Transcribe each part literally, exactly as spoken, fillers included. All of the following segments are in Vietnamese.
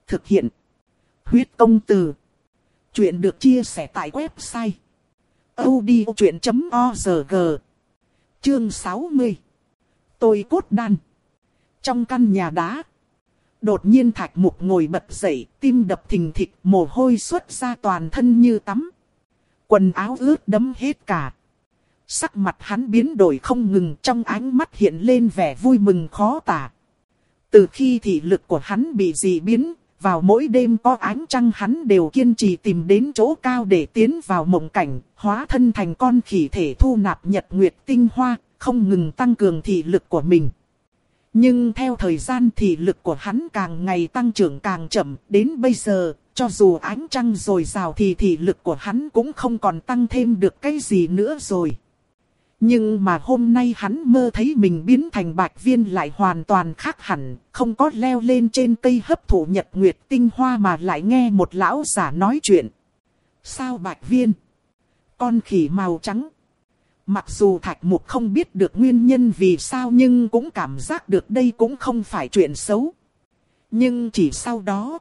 Thực hiện. Huyết công từ. Chuyện được chia sẻ tại website audiochuyện chấm org. Chương sáu mươi. Tôi cốt đan. Trong căn nhà đá. Đột nhiên Thạch Mục ngồi bật dậy, tim đập thình thịch, mồ hôi xuất ra toàn thân như tắm. Quần áo ướt đẫm hết cả. Sắc mặt hắn biến đổi không ngừng, trong ánh mắt hiện lên vẻ vui mừng khó tả. Từ khi thị lực của hắn bị dị biến, vào mỗi đêm có ánh trăng hắn đều kiên trì tìm đến chỗ cao để tiến vào mộng cảnh, hóa thân thành con khỉ thể thu nạp nhật nguyệt tinh hoa, không ngừng tăng cường thị lực của mình. Nhưng theo thời gian thị lực của hắn càng ngày tăng trưởng càng chậm, đến bây giờ, cho dù ánh trăng dồi dào thì thị lực của hắn cũng không còn tăng thêm được cái gì nữa rồi. Nhưng mà hôm nay hắn mơ thấy mình biến thành Bạch Viên lại hoàn toàn khác hẳn, không có leo lên trên cây hấp thụ nhật nguyệt tinh hoa mà lại nghe một lão giả nói chuyện. Sao Bạch Viên? Con khỉ màu trắng. Mặc dù Thạch Mục không biết được nguyên nhân vì sao nhưng cũng cảm giác được đây cũng không phải chuyện xấu. Nhưng chỉ sau đó,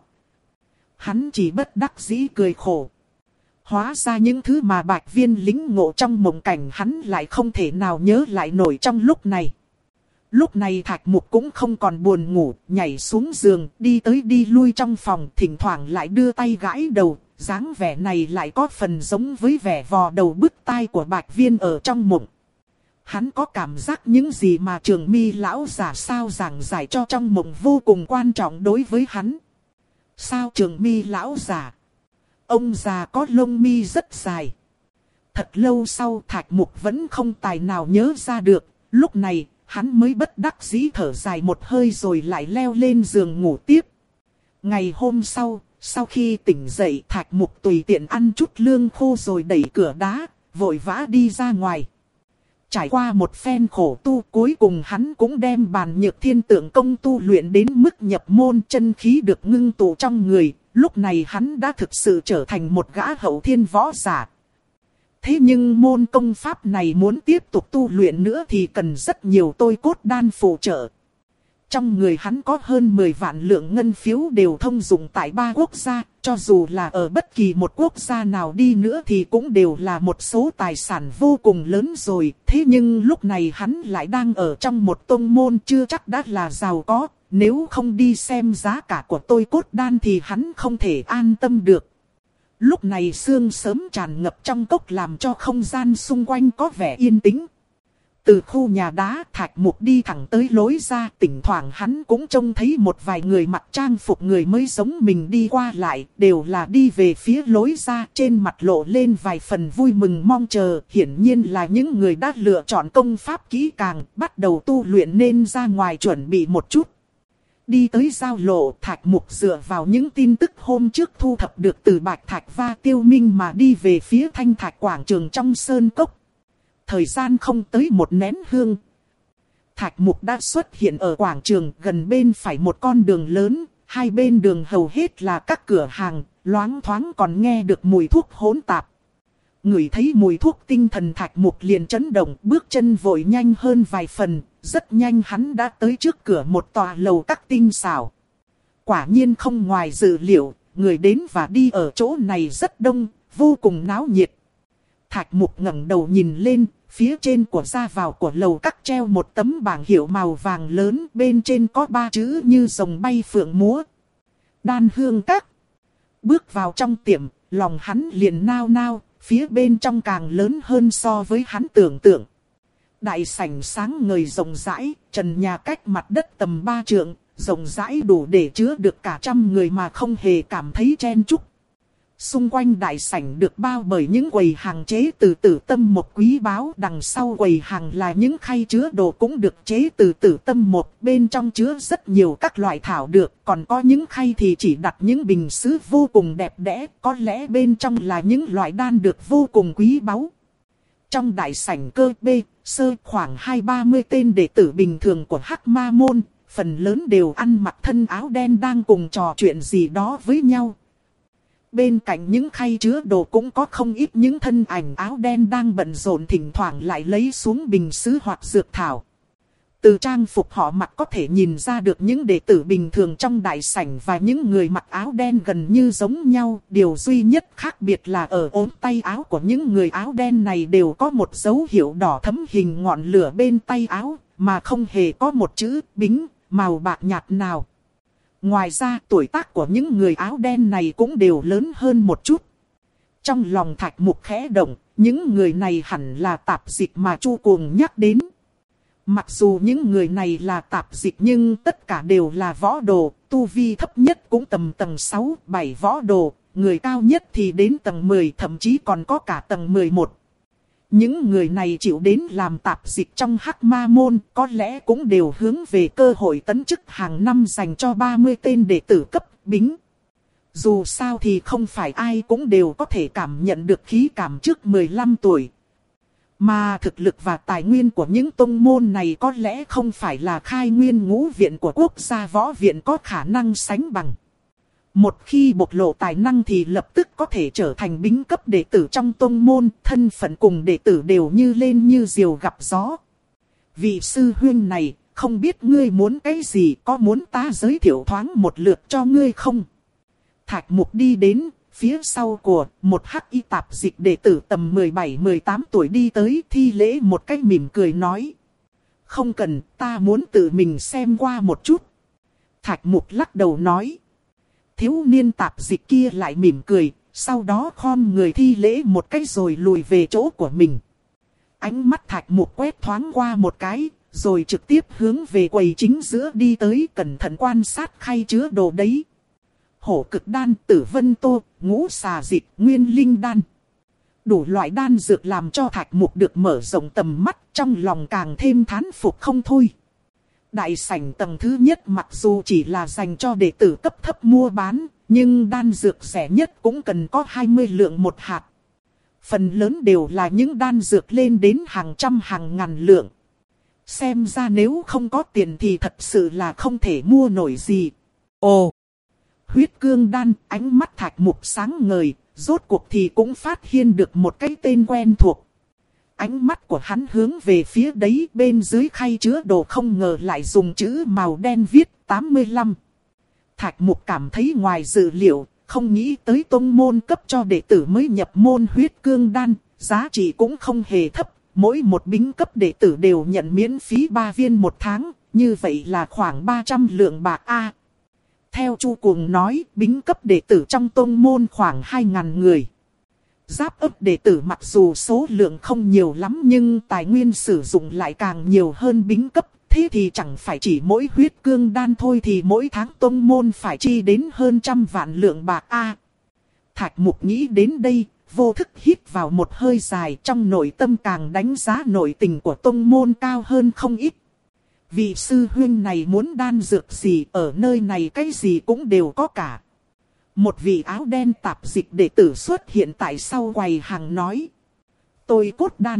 hắn chỉ bất đắc dĩ cười khổ. Hóa ra những thứ mà Bạch Viên lĩnh ngộ trong mộng cảnh hắn lại không thể nào nhớ lại nổi trong lúc này. Lúc này Thạch Mục cũng không còn buồn ngủ, nhảy xuống giường, đi tới đi lui trong phòng, thỉnh thoảng lại đưa tay gãi đầu, dáng vẻ này lại có phần giống với vẻ vò đầu bứt tai của Bạch Viên ở trong mộng. Hắn có cảm giác những gì mà Trường Mi lão giả sao giảng giải cho trong mộng vô cùng quan trọng đối với hắn. Sao Trường Mi lão giả? Ông già có lông mi rất dài. Thật lâu sau Thạch Mục vẫn không tài nào nhớ ra được. Lúc này hắn mới bất đắc dĩ thở dài một hơi rồi lại leo lên giường ngủ tiếp. Ngày hôm sau, sau khi tỉnh dậy Thạch Mục tùy tiện ăn chút lương khô rồi đẩy cửa đá, vội vã đi ra ngoài. Trải qua một phen khổ tu cuối cùng hắn cũng đem bàn nhược thiên tượng công tu luyện đến mức nhập môn, chân khí được ngưng tụ trong người. Lúc này hắn đã thực sự trở thành một gã hậu thiên võ giả. Thế nhưng môn công pháp này muốn tiếp tục tu luyện nữa thì cần rất nhiều tôi cốt đan phụ trợ. Trong người hắn có hơn mười vạn lượng ngân phiếu đều thông dụng tại ba quốc gia, cho dù là ở bất kỳ một quốc gia nào đi nữa thì cũng đều là một số tài sản vô cùng lớn rồi. Thế nhưng lúc này hắn lại đang ở trong một tông môn chưa chắc đã là giàu có. Nếu không đi xem giá cả của tôi cốt đan thì hắn không thể an tâm được. Lúc này sương sớm tràn ngập trong cốc làm cho không gian xung quanh có vẻ yên tĩnh. Từ khu nhà đá Thạch Mục đi thẳng tới lối ra, thỉnh thoảng hắn cũng trông thấy một vài người mặc trang phục người mới giống mình đi qua lại, đều là đi về phía lối ra, trên mặt lộ lên vài phần vui mừng mong chờ, hiển nhiên là những người đã lựa chọn công pháp kỹ càng, bắt đầu tu luyện nên ra ngoài chuẩn bị một chút. Đi tới giao lộ, Thạch Mục dựa vào những tin tức hôm trước thu thập được từ Bạch Thạch và Tiêu Minh mà đi về phía Thanh Thạch quảng trường trong sơn cốc. Thời gian không tới một nén hương, Thạch Mục đã xuất hiện ở quảng trường, gần bên phải một con đường lớn, hai bên đường hầu hết là các cửa hàng, loáng thoáng còn nghe được mùi thuốc hỗn tạp. Ngửi thấy mùi thuốc tinh thần Thạch Mục liền chấn động, bước chân vội nhanh hơn vài phần, rất nhanh hắn đã tới trước cửa một tòa lầu các tinh xảo. Quả nhiên không ngoài dự liệu, người đến và đi ở chỗ này rất đông, vô cùng náo nhiệt. Thạch Mục ngẩng đầu nhìn lên, phía trên của ra vào của lầu các treo một tấm bảng hiệu màu vàng lớn, bên trên có ba chữ như rồng bay phượng múa. Đan Hương Các. Bước vào trong tiệm, lòng hắn liền nao nao, phía bên trong càng lớn hơn so với hắn tưởng tượng. Đại sảnh sáng ngời rộng rãi, trần nhà cách mặt đất tầm ba trượng, rộng rãi đủ để chứa được cả trăm người mà không hề cảm thấy chen chúc. Xung quanh đại sảnh được bao bởi những quầy hàng chế từ tử tâm một quý báu, đằng sau quầy hàng là những khay chứa đồ cũng được chế từ tử tâm một, bên trong chứa rất nhiều các loại thảo dược, còn có những khay thì chỉ đặt những bình sứ vô cùng đẹp đẽ, có lẽ bên trong là những loại đan dược vô cùng quý báu. Trong đại sảnh cơ B, sơ khoảng hai ba mươi tên đệ tử bình thường của Hắc Ma Môn, phần lớn đều ăn mặc thân áo đen đang cùng trò chuyện gì đó với nhau. Bên cạnh những khay chứa đồ cũng có không ít những thân ảnh áo đen đang bận rộn, thỉnh thoảng lại lấy xuống bình sứ hoặc dược thảo. Từ trang phục họ mặc có thể nhìn ra được những đệ tử bình thường trong đại sảnh và những người mặc áo đen gần như giống nhau. Điều duy nhất khác biệt là ở ốm tay áo của những người áo đen này đều có một dấu hiệu đỏ thẫm hình ngọn lửa bên tay áo, mà không hề có một chữ bính màu bạc nhạt nào. Ngoài ra tuổi tác của những người áo đen này cũng đều lớn hơn một chút. Trong lòng Thạch Mục khẽ động, những người này hẳn là tạp dịch mà Chu Cuồng nhắc đến. Mặc dù những người này là tạp dịch nhưng tất cả đều là võ đồ, tu vi thấp nhất cũng tầm tầng sáu, bảy võ đồ, người cao nhất thì đến tầng mười, thậm chí còn có cả tầng mười một. Những người này chịu đến làm tạp dịch trong Hắc Ma Môn có lẽ cũng đều hướng về cơ hội tấn chức hàng năm dành cho ba mươi tên đệ tử cấp bính. Dù sao thì không phải ai cũng đều có thể cảm nhận được khí cảm trước mười lăm tuổi. Mà thực lực và tài nguyên của những tông môn này có lẽ không phải là khai nguyên ngũ viện của quốc gia võ viện có khả năng sánh bằng. Một khi bộc lộ tài năng thì lập tức có thể trở thành bính cấp đệ tử trong tông môn, thân phận cùng đệ tử đều như lên như diều gặp gió. Vị sư huynh này, không biết ngươi muốn cái gì, có muốn ta giới thiệu thoáng một lượt cho ngươi không? Thạch Mục đi đến, phía sau của một hắc y tạp dịch đệ tử tầm mười bảy mười tám tuổi đi tới, thi lễ một cách mỉm cười nói. Không cần, ta muốn tự mình xem qua một chút. Thạch Mục lắc đầu nói. Thiếu niên tạp dịch kia lại mỉm cười, sau đó khom người thi lễ một cái rồi lùi về chỗ của mình. Ánh mắt Thạch Mục quét thoáng qua một cái, rồi trực tiếp hướng về quầy chính giữa đi tới, cẩn thận quan sát khay chứa đồ đấy. Hổ cực đan, tử vân tô, ngũ xà dịch, nguyên linh đan. Đủ loại đan dược làm cho Thạch Mục được mở rộng tầm mắt, trong lòng càng thêm thán phục không thôi. Đại sảnh tầng thứ nhất mặc dù chỉ là dành cho đệ tử cấp thấp mua bán, nhưng đan dược rẻ nhất cũng cần có hai mươi lượng một hạt. Phần lớn đều là những đan dược lên đến hàng trăm hàng ngàn lượng. Xem ra nếu không có tiền thì thật sự là không thể mua nổi gì. Ồ! Huyết cương đan, ánh mắt Thạch Mục sáng ngời, rốt cuộc thì cũng phát hiện được một cái tên quen thuộc. Ánh mắt của hắn hướng về phía đấy, bên dưới khay chứa đồ không ngờ lại dùng chữ màu đen viết tám mươi lăm. Thạch Mục cảm thấy ngoài dự liệu, không nghĩ tới tông môn cấp cho đệ tử mới nhập môn huyết cương đan, giá trị cũng không hề thấp, mỗi một bính cấp đệ tử đều nhận miễn phí ba viên một tháng, như vậy là khoảng ba trăm lượng bạc a. Theo Chu Cuồng nói, bính cấp đệ tử trong tông môn khoảng hai nghìn người. Giáp ấp đệ tử mặc dù số lượng không nhiều lắm nhưng tài nguyên sử dụng lại càng nhiều hơn bính cấp. Thế thì chẳng phải chỉ mỗi huyết cương đan thôi thì mỗi tháng tông môn phải chi đến hơn trăm vạn lượng bạc a. Thạch Mục nghĩ đến đây, vô thức hít vào một hơi dài, trong nội tâm càng đánh giá nội tình của tông môn cao hơn không ít. Vị sư huynh này muốn đan dược gì, ở nơi này cái gì cũng đều có cả. Một vị áo đen tạp dịch đệ tử xuất hiện tại sau quầy hàng nói. Tôi cốt đan.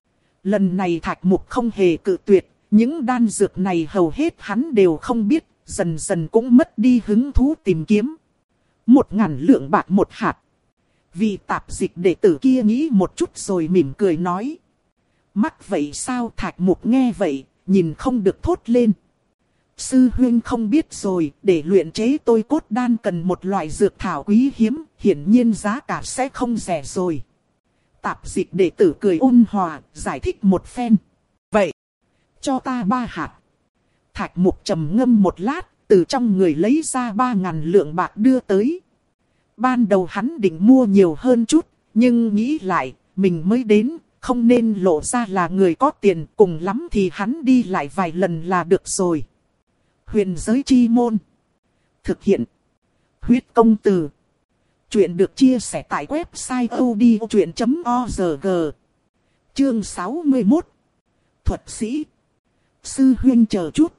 Lần này Thạch Mục không hề cự tuyệt, những đan dược này hầu hết hắn đều không biết, dần dần cũng mất đi hứng thú tìm kiếm. Một ngàn lượng bạc một hạt. Vị tạp dịch đệ tử kia nghĩ một chút rồi mỉm cười nói. Mắc vậy sao? Thạch Mục nghe vậy, nhìn không được thốt lên. Sư huynh không biết rồi, để luyện chế tôi cốt đan cần một loại dược thảo quý hiếm, hiển nhiên giá cả sẽ không rẻ rồi. Tạp dịch đệ tử cười ôn hòa, giải thích một phen. Vậy, cho ta ba hạt. Thạch Mục trầm ngâm một lát, từ trong người lấy ra ba ngàn lượng bạc đưa tới. Ban đầu hắn định mua nhiều hơn chút, nhưng nghĩ lại, mình mới đến, không nên lộ ra là người có tiền, cùng lắm thì hắn đi lại vài lần là được rồi. Huyền giới chi môn. Thực hiện. Huyết công từ. Chuyện được chia sẻ tại website odchuyện chấm org. Chương sáu mươi mốt. Thuật sĩ. Sư huynh chờ chút.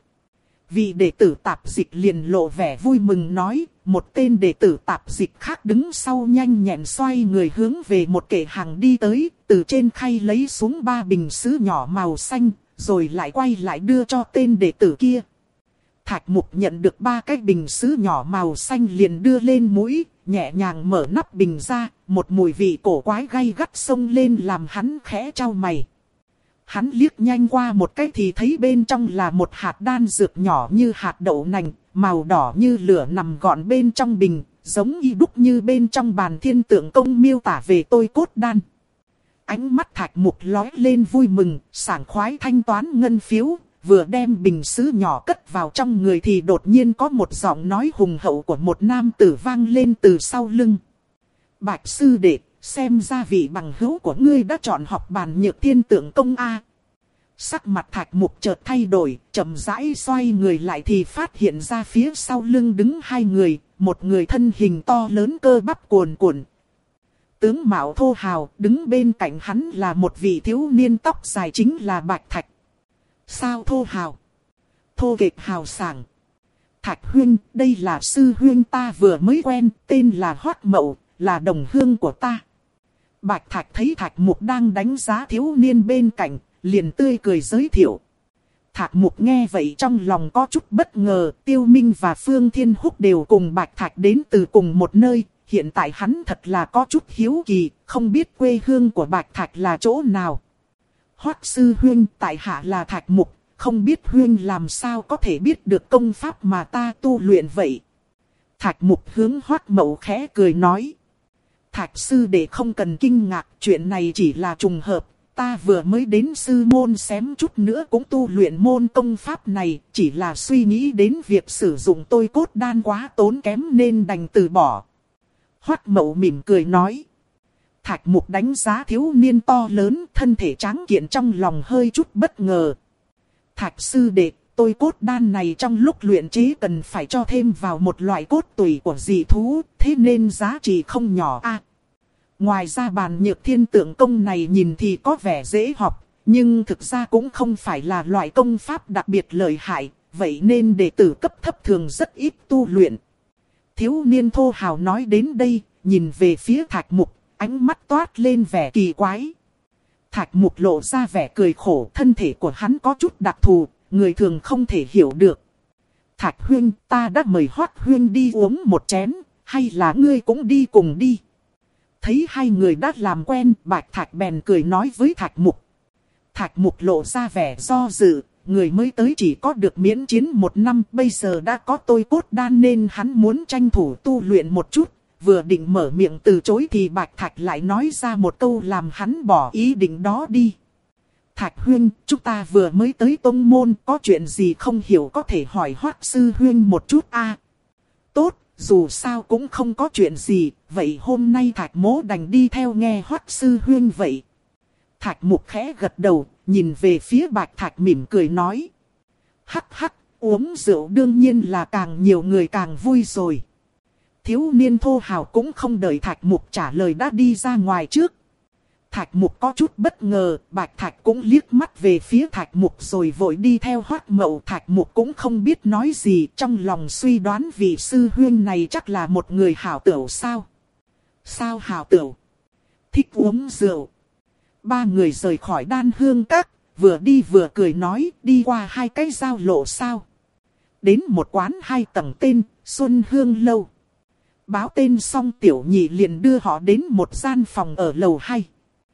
Vị đệ tử tạp dịch liền lộ vẻ vui mừng nói. Một tên đệ tử tạp dịch khác đứng sau nhanh nhẹn xoay người hướng về một kệ hàng đi tới. Từ trên khay lấy xuống ba bình sứ nhỏ màu xanh. Rồi lại quay lại đưa cho tên đệ tử kia. Thạch Mục nhận được ba cái bình sứ nhỏ màu xanh liền đưa lên mũi, nhẹ nhàng mở nắp bình ra, một mùi vị cổ quái gay gắt xông lên làm hắn khẽ chau mày. Hắn liếc nhanh qua một cái thì thấy bên trong là một hạt đan dược nhỏ như hạt đậu nành, màu đỏ như lửa nằm gọn bên trong bình, giống y đúc như bên trong bàn thiên tượng công miêu tả về tôi cốt đan. Ánh mắt Thạch Mục lóe lên vui mừng, sảng khoái thanh toán ngân phiếu, vừa đem bình sứ nhỏ cất vào trong người thì đột nhiên có một giọng nói hùng hậu của một nam tử vang lên từ sau lưng. Bạch sư đệ, xem ra vị bằng hữu của ngươi đã chọn học bàn nhược thiên tượng công a. Sắc mặt Thạch Mục chợt thay đổi, chậm rãi xoay người lại thì phát hiện ra phía sau lưng đứng hai người, một người thân hình to lớn cơ bắp cuồn cuộn. Tướng mạo thô hào, đứng bên cạnh hắn là một vị thiếu niên tóc dài chính là Bạch Thạch. Sao thô hào? Thô kệch hào sảng. Thạch huynh, đây là sư huynh ta vừa mới quen, tên là Hoắc Mậu, là đồng hương của ta. Bạch Thạch thấy Thạch Mục đang đánh giá thiếu niên bên cạnh, liền tươi cười giới thiệu. Thạch Mục nghe vậy trong lòng có chút bất ngờ, Tiêu Minh và Phương Thiên Húc đều cùng Bạch Thạch đến từ cùng một nơi. Hiện tại hắn thật là có chút hiếu kỳ, không biết quê hương của Bạch Thạch là chỗ nào. Hoắc sư huynh, tại hạ là Thạch Mục, không biết huynh làm sao có thể biết được công pháp mà ta tu luyện vậy. Thạch Mục hướng Hoắc Mậu khẽ cười nói. Thạch sư đệ không cần kinh ngạc, chuyện này chỉ là trùng hợp. Ta vừa mới đến sư môn xém chút nữa cũng tu luyện môn công pháp này, chỉ là suy nghĩ đến việc sử dụng tôi cốt đan quá tốn kém nên đành từ bỏ. Hoắc Mậu mỉm cười nói. Thạch Mục đánh giá thiếu niên to lớn, thân thể tráng kiện trong lòng hơi chút bất ngờ. Thạch sư đệ, tôi cốt đan này trong lúc luyện chế cần phải cho thêm vào một loại cốt tủy của dị thú, thế nên giá trị không nhỏ a. Ngoài ra bàn nhược thiên tượng công này nhìn thì có vẻ dễ học, nhưng thực ra cũng không phải là loại công pháp đặc biệt lợi hại, vậy nên đệ tử cấp thấp thường rất ít tu luyện. Thiếu niên thô hào nói đến đây, nhìn về phía Thạch Mục, ánh mắt toát lên vẻ kỳ quái. Thạch Mục lộ ra vẻ cười khổ, thân thể của hắn có chút đặc thù, người thường không thể hiểu được. Thạch huynh, ta đã mời Hoắc huynh đi uống một chén, hay là ngươi cũng đi cùng đi? Thấy hai người đã làm quen, Bạch Thạch bèn cười nói với Thạch Mục. Thạch Mục lộ ra vẻ do dự, người mới tới chỉ có được miễn chiến một năm, bây giờ đã có tôi cốt đan nên hắn muốn tranh thủ tu luyện một chút. Vừa định mở miệng từ chối thì Bạch Thạch lại nói ra một câu làm hắn bỏ ý định đó đi. Thạch huynh, chúng ta vừa mới tới tông môn, có chuyện gì không hiểu có thể hỏi Hoắc sư huynh một chút a. Tốt, dù sao cũng không có chuyện gì, vậy hôm nay Thạch mỗ đành đi theo nghe Hoắc sư huynh vậy. Thạch Mục khẽ gật đầu, nhìn về phía Bạch Thạch mỉm cười nói. Hắc hắc, uống rượu đương nhiên là càng nhiều người càng vui rồi. Thiếu niên thô hào cũng không đợi Thạch Mục trả lời đã đi ra ngoài trước. Thạch Mục có chút bất ngờ, Bạch Thạch cũng liếc mắt về phía Thạch Mục rồi vội đi theo Hoắc Mậu. Thạch Mục cũng không biết nói gì, trong lòng suy đoán vị sư huynh này chắc là một người hảo tửu sao. Sao hảo tửu? Thích uống rượu. Ba người rời khỏi Đan Hương Các, vừa đi vừa cười nói, đi qua hai cái giao lộ sao. Đến một quán hai tầng tên, Xuân Hương Lâu. Báo tên xong tiểu nhị liền đưa họ đến một gian phòng ở lầu hai.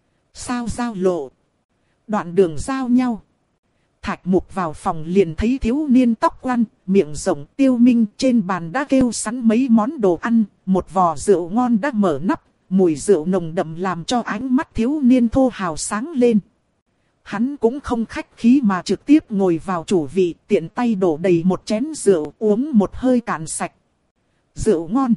Sao giao lộ? Đoạn đường giao nhau. Thạch Mục vào phòng liền thấy thiếu niên tóc quăn, miệng rộng Tiêu Minh trên bàn đã kêu sẵn mấy món đồ ăn, một vò rượu ngon đã mở nắp, mùi rượu nồng đậm làm cho ánh mắt thiếu niên thô hào sáng lên. Hắn cũng không khách khí mà trực tiếp ngồi vào chủ vị, tiện tay đổ đầy một chén rượu uống một hơi cạn sạch. Rượu ngon.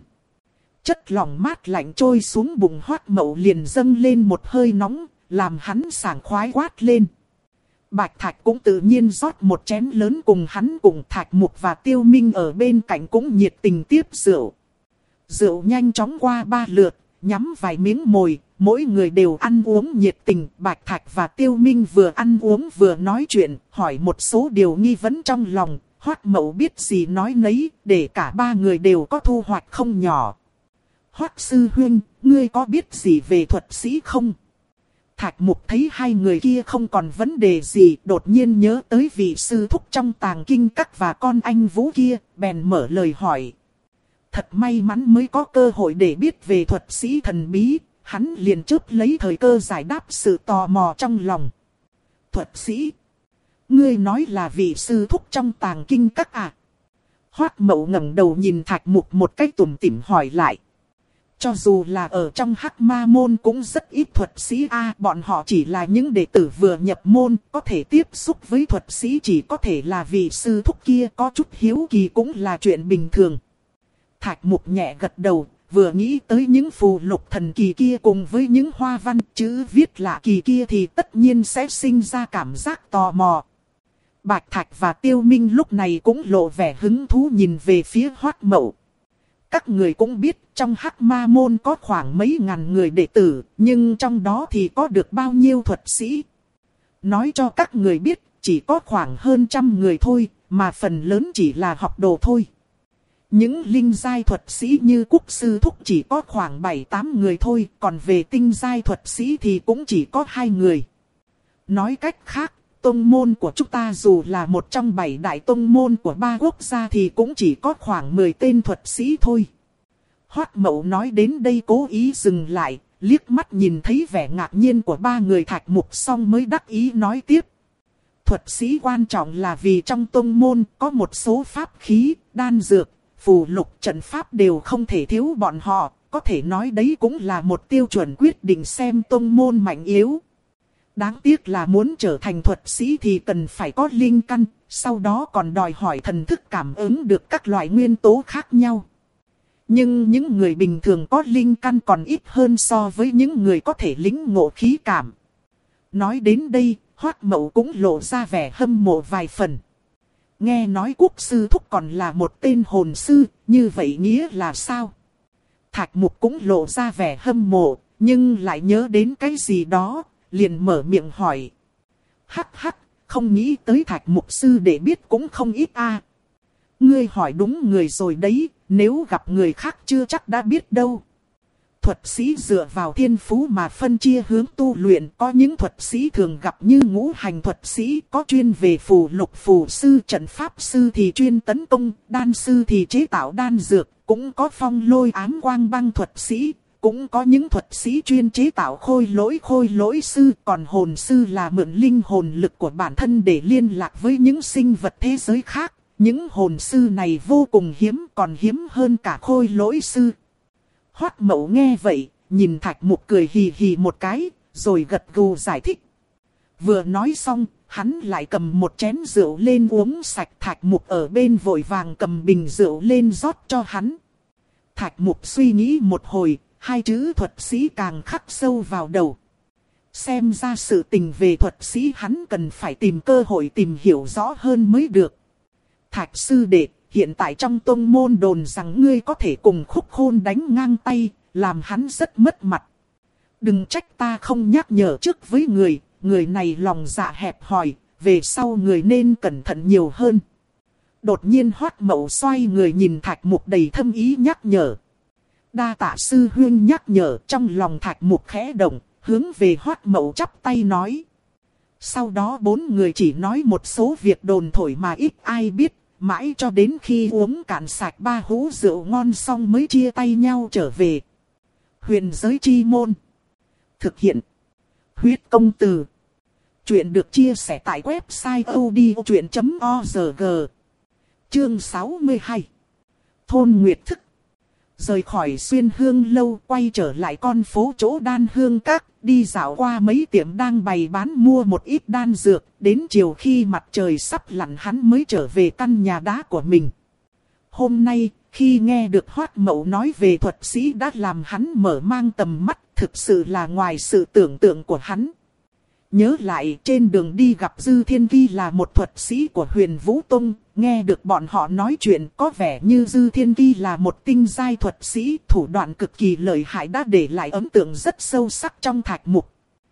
Chất lỏng mát lạnh trôi xuống bụng Hoắc Mậu liền dâng lên một hơi nóng, làm hắn sảng khoái quát lên. Bạch Thạch cũng tự nhiên rót một chén lớn cùng hắn, cùng Thạch Mục và Tiêu Minh ở bên cạnh cũng nhiệt tình tiếp rượu. Rượu nhanh chóng qua ba lượt, nhắm vài miếng mồi, mỗi người đều ăn uống nhiệt tình. Bạch Thạch và Tiêu Minh vừa ăn uống vừa nói chuyện, hỏi một số điều nghi vấn trong lòng. Hoắc Mậu biết gì nói nấy, để cả ba người đều có thu hoạch không nhỏ. Hoắc sư huynh, ngươi có biết gì về thuật sĩ không? Thạch Mục thấy hai người kia không còn vấn đề gì, đột nhiên nhớ tới vị sư thúc trong tàng kinh các và con anh Vũ kia, bèn mở lời hỏi. Thật may mắn mới có cơ hội để biết về thuật sĩ thần bí, hắn liền chớp lấy thời cơ giải đáp sự tò mò trong lòng. Thuật sĩ. Ngươi nói là vị sư thúc trong tàng kinh các à? Hoắc Mậu ngẩng đầu nhìn Thạch Mục một cách tủm tỉm hỏi lại. Cho dù là ở trong Hắc Ma môn cũng rất ít thuật sĩ a, à, bọn họ chỉ là những đệ tử vừa nhập môn, có thể tiếp xúc với thuật sĩ chỉ có thể là vị sư thúc kia, có chút hiếu kỳ cũng là chuyện bình thường. Thạch Mục nhẹ gật đầu, vừa nghĩ tới những phù lục thần kỳ kia cùng với những hoa văn chữ viết lạ kỳ kia thì tất nhiên sẽ sinh ra cảm giác tò mò. Bạch Thạch và Tiêu Minh lúc này cũng lộ vẻ hứng thú nhìn về phía Hoắc Mậu. Các người cũng biết trong Hắc Ma môn có khoảng mấy ngàn người đệ tử, nhưng trong đó thì có được bao nhiêu thuật sĩ. Nói cho các người biết, chỉ có khoảng hơn trăm người thôi, mà phần lớn chỉ là học đồ thôi. Những linh giai thuật sĩ như Cúc Sư Thúc chỉ có khoảng bảy tám người thôi, còn về tinh giai thuật sĩ thì cũng chỉ có hai người. Nói cách khác, tông môn của chúng ta dù là một trong bảy đại tông môn của ba quốc gia thì cũng chỉ có khoảng mười tên thuật sĩ thôi. Hoắc Mậu nói đến đây cố ý dừng lại, liếc mắt nhìn thấy vẻ ngạc nhiên của ba người Thạch Mục xong mới đắc ý nói tiếp. Thuật sĩ quan trọng là vì trong tông môn có một số pháp khí, đan dược, phù lục trận pháp đều không thể thiếu bọn họ, có thể nói đấy cũng là một tiêu chuẩn quyết định xem tông môn mạnh yếu. Đáng tiếc là muốn trở thành thuật sĩ thì cần phải có linh căn, sau đó còn đòi hỏi thần thức cảm ứng được các loại nguyên tố khác nhau. Nhưng những người bình thường có linh căn còn ít hơn so với những người có thể lĩnh ngộ khí cảm. Nói đến đây, Hoắc Mậu cũng lộ ra vẻ hâm mộ vài phần. Nghe nói Quốc Sư Thúc còn là một tên hồn sư, như vậy nghĩa là sao? Thạch Mục cũng lộ ra vẻ hâm mộ, nhưng lại nhớ đến cái gì đó, liền mở miệng hỏi. Hắc hắc, không nghĩ tới Thạch Mục sư để biết cũng không ít a. Ngươi hỏi đúng người rồi đấy, nếu gặp người khác chưa chắc đã biết đâu. Thuật sĩ dựa vào thiên phú mà phân chia hướng tu luyện, có những thuật sĩ thường gặp như ngũ hành thuật sĩ, có chuyên về phù lục phù sư, trận pháp sư thì chuyên tấn công, đan sư thì chế tạo đan dược, cũng có phong lôi ám quang băng thuật sĩ, cũng có những thuật sĩ chuyên chế tạo khôi lỗi khôi lỗi sư, còn hồn sư là mượn linh hồn lực của bản thân để liên lạc với những sinh vật thế giới khác. Những hồn sư này vô cùng hiếm, còn hiếm hơn cả khôi lỗi sư. Hoắc Mậu nghe vậy, nhìn Thạch Mục cười hì hì một cái, rồi gật gù giải thích. Vừa nói xong, hắn lại cầm một chén rượu lên uống sạch. Thạch Mục ở bên vội vàng cầm bình rượu lên rót cho hắn. Thạch Mục suy nghĩ một hồi, hai chữ thuật sĩ càng khắc sâu vào đầu. Xem ra sự tình về thuật sĩ hắn cần phải tìm cơ hội tìm hiểu rõ hơn mới được. Thạch sư đệ, hiện tại trong tông môn đồn rằng ngươi có thể cùng Khúc Khôn đánh ngang tay, làm hắn rất mất mặt. Đừng trách ta không nhắc nhở trước với người, người này lòng dạ hẹp hòi, về sau người nên cẩn thận nhiều hơn. Đột nhiên Hoắc Mậu xoay người nhìn Thạch Mục đầy thâm ý nhắc nhở. Đa tạ sư huynh nhắc nhở, trong lòng Thạch Mục khẽ động, hướng về Hoắc Mậu chắp tay nói. Sau đó bốn người chỉ nói một số việc đồn thổi mà ít ai biết. Mãi cho đến khi uống cạn sạch ba hũ rượu ngon xong mới chia tay nhau trở về. Huyền giới chi môn. Thực hiện. Huyết công từ. Chuyện được chia sẻ tại website odchuyện chấm org. Chương sáu mươi hai. Thôn Nguyệt Thức. Rời khỏi Xuyên Hương lâu, quay trở lại con phố chỗ Đan Hương Các, đi dạo qua mấy tiệm đang bày bán mua một ít đan dược, đến chiều khi mặt trời sắp lặn hắn mới trở về căn nhà đá của mình. Hôm nay, khi nghe được Hoắc Mậu nói về thuật sĩ đã làm hắn mở mang tầm mắt, thực sự là ngoài sự tưởng tượng của hắn. Nhớ lại trên đường đi gặp Dư Thiên Vi là một thuật sĩ của Huyền Vũ Tông, nghe được bọn họ nói chuyện có vẻ như Dư Thiên Vi là một tinh giai thuật sĩ, thủ đoạn cực kỳ lợi hại đã để lại ấn tượng rất sâu sắc trong Thạch Mục.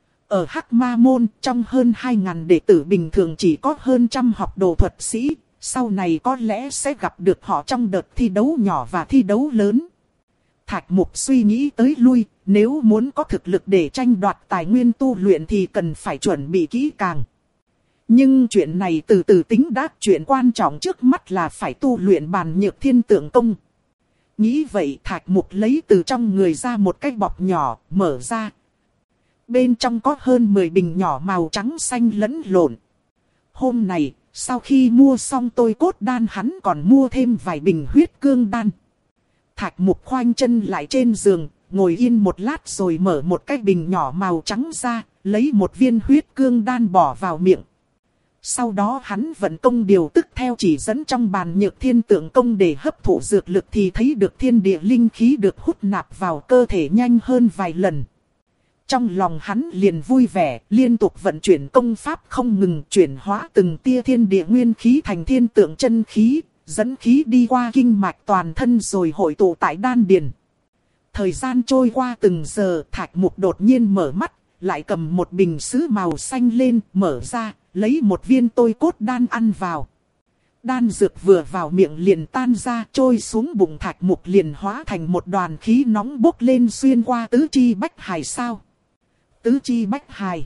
Ở Hắc Ma môn, trong hơn hai nghìn đệ tử bình thường chỉ có hơn trăm học đồ thuật sĩ, sau này có lẽ sẽ gặp được họ trong đợt thi đấu nhỏ và thi đấu lớn. Thạch Mục suy nghĩ tới lui, nếu muốn có thực lực để tranh đoạt tài nguyên tu luyện thì cần phải chuẩn bị kỹ càng. Nhưng chuyện này từ từ tính đã, chuyện quan trọng trước mắt là phải tu luyện bàn nhược thiên tượng công. Nghĩ vậy Thạch Mục lấy từ trong người ra một cái bọc nhỏ, mở ra. bên trong có hơn mười bình nhỏ màu trắng xanh lẫn lộn. Hôm này, sau khi mua xong tôi cốt đan hắn còn mua thêm vài bình huyết cương đan. Thạch Mục khoanh chân lại trên giường, ngồi yên một lát rồi mở một cái bình nhỏ màu trắng ra, lấy một viên huyết cương đan bỏ vào miệng. Sau đó hắn vận công điều tức theo chỉ dẫn trong bàn Nhược Thiên Tượng Công để hấp thụ dược lực thì thấy được thiên địa linh khí được hút nạp vào cơ thể nhanh hơn vài lần. Trong lòng hắn liền vui vẻ, liên tục vận chuyển công pháp không ngừng chuyển hóa từng tia thiên địa nguyên khí thành thiên tượng chân khí, dẫn khí đi qua kinh mạch toàn thân rồi hội tụ tại đan điền. Thời gian trôi qua từng giờ, Thạch Mục đột nhiên mở mắt, lại cầm một bình sứ màu xanh lên, mở ra, lấy một viên tôi cốt đan ăn vào. Đan dược vừa vào miệng liền tan ra, trôi xuống bụng Thạch Mục liền hóa thành một đoàn khí nóng bốc lên xuyên qua tứ chi bách hài sao. Tứ chi bách hài,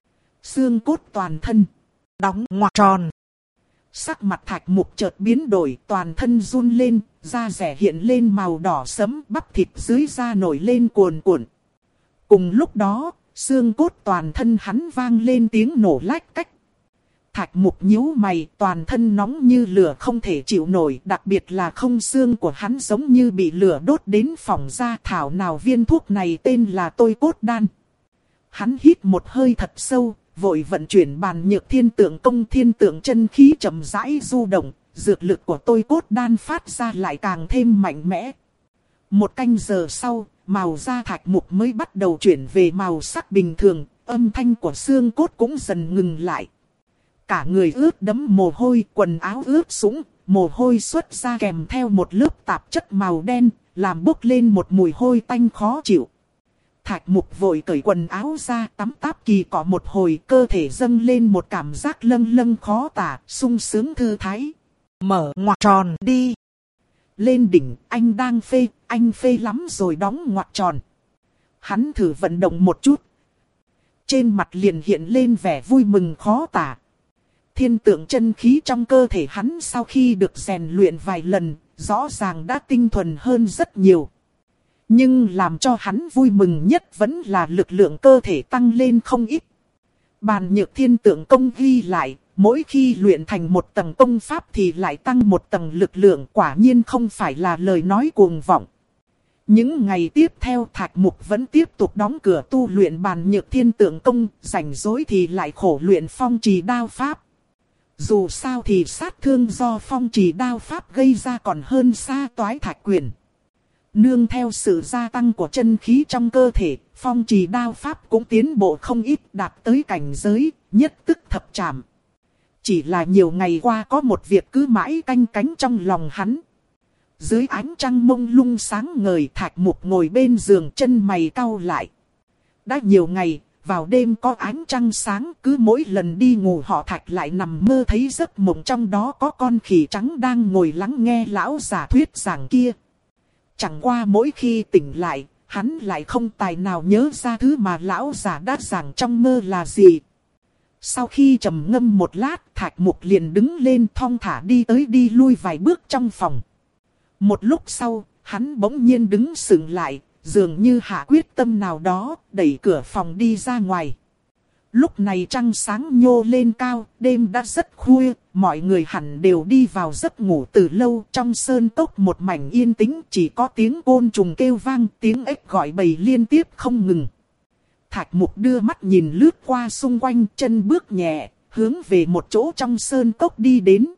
xương cốt toàn thân, đóng ngoặc tròn. Sắc mặt Thạch Mục chợt biến đổi, toàn thân run lên, da rẻ hiện lên màu đỏ sẫm, bắp thịt dưới da nổi lên cuồn cuộn. Cùng lúc đó, xương cốt toàn thân hắn vang lên tiếng nổ lách cách. Thạch Mục nhíu mày, toàn thân nóng như lửa không thể chịu nổi, đặc biệt là không xương của hắn giống như bị lửa đốt đến phỏng ra. Thảo nào viên thuốc này tên là tôi cốt đan. Hắn hít một hơi thật sâu, vội vận chuyển bàn Nhược Thiên Tượng Công, thiên tượng chân khí chậm rãi du động, dược lực của tôi cốt đan phát ra lại càng thêm mạnh mẽ. Một canh giờ sau, màu da Thạch Mục mới bắt đầu chuyển về màu sắc bình thường, âm thanh của xương cốt cũng dần ngừng lại. Cả người ướt đẫm mồ hôi, quần áo ướt sũng, mồ hôi xuất ra kèm theo một lớp tạp chất màu đen, làm bốc lên một mùi hôi tanh khó chịu. Thạch Mục vội cởi quần áo ra, tắm táp kỳ cọ một hồi, cơ thể dâng lên một cảm giác lâng lâng khó tả, sung sướng thư thái. Mở ngoặc tròn đi. Lên đỉnh, anh đang phê, anh phê lắm rồi, đóng ngoặc tròn. Hắn thử vận động một chút. Trên mặt liền hiện lên vẻ vui mừng khó tả. Thiên tượng chân khí trong cơ thể hắn sau khi được rèn luyện vài lần, rõ ràng đã tinh thuần hơn rất nhiều. Nhưng làm cho hắn vui mừng nhất vẫn là lực lượng cơ thể tăng lên không ít. Bàn Nhược Thiên Tượng Công ghi lại, mỗi khi luyện thành một tầng công pháp thì lại tăng một tầng lực lượng, quả nhiên không phải là lời nói cuồng vọng. Những ngày tiếp theo Thạch Mục vẫn tiếp tục đóng cửa tu luyện bàn Nhược Thiên Tượng Công, rảnh rỗi thì lại khổ luyện phong trì đao pháp. Dù sao thì sát thương do phong trì đao pháp gây ra còn hơn xa toái thạch quyền. Nương theo sự gia tăng của chân khí trong cơ thể, phong trì đao pháp cũng tiến bộ không ít, đạt tới cảnh giới nhất tức thập trảm. Chỉ là nhiều ngày qua có một việc cứ mãi canh cánh trong lòng hắn. Dưới ánh trăng mông lung sáng ngời, Thạch Mục ngồi bên giường, chân mày cau lại. Đã nhiều ngày, vào đêm có ánh trăng sáng, cứ mỗi lần đi ngủ họ Thạch lại nằm mơ thấy giấc mộng trong đó có con khỉ trắng đang ngồi lắng nghe lão giả thuyết giảng kia. Chẳng qua mỗi khi tỉnh lại, hắn lại không tài nào nhớ ra thứ mà lão giả đã giảng trong mơ là gì. Sau khi trầm ngâm một lát, Thạch Mục liền đứng lên thong thả đi tới đi lui vài bước trong phòng. Một lúc sau, hắn bỗng nhiên đứng sững lại, dường như hạ quyết tâm nào đó, đẩy cửa phòng đi ra ngoài. Lúc này trăng sáng nhô lên cao, đêm đã rất khuya, mọi người hẳn đều đi vào giấc ngủ từ lâu. Trong sơn cốc một mảnh yên tĩnh, chỉ có tiếng côn trùng kêu vang, tiếng ếch gọi bầy liên tiếp không ngừng. Thạch Mục đưa mắt nhìn lướt qua xung quanh, chân bước nhẹ, hướng về một chỗ trong sơn cốc đi đến.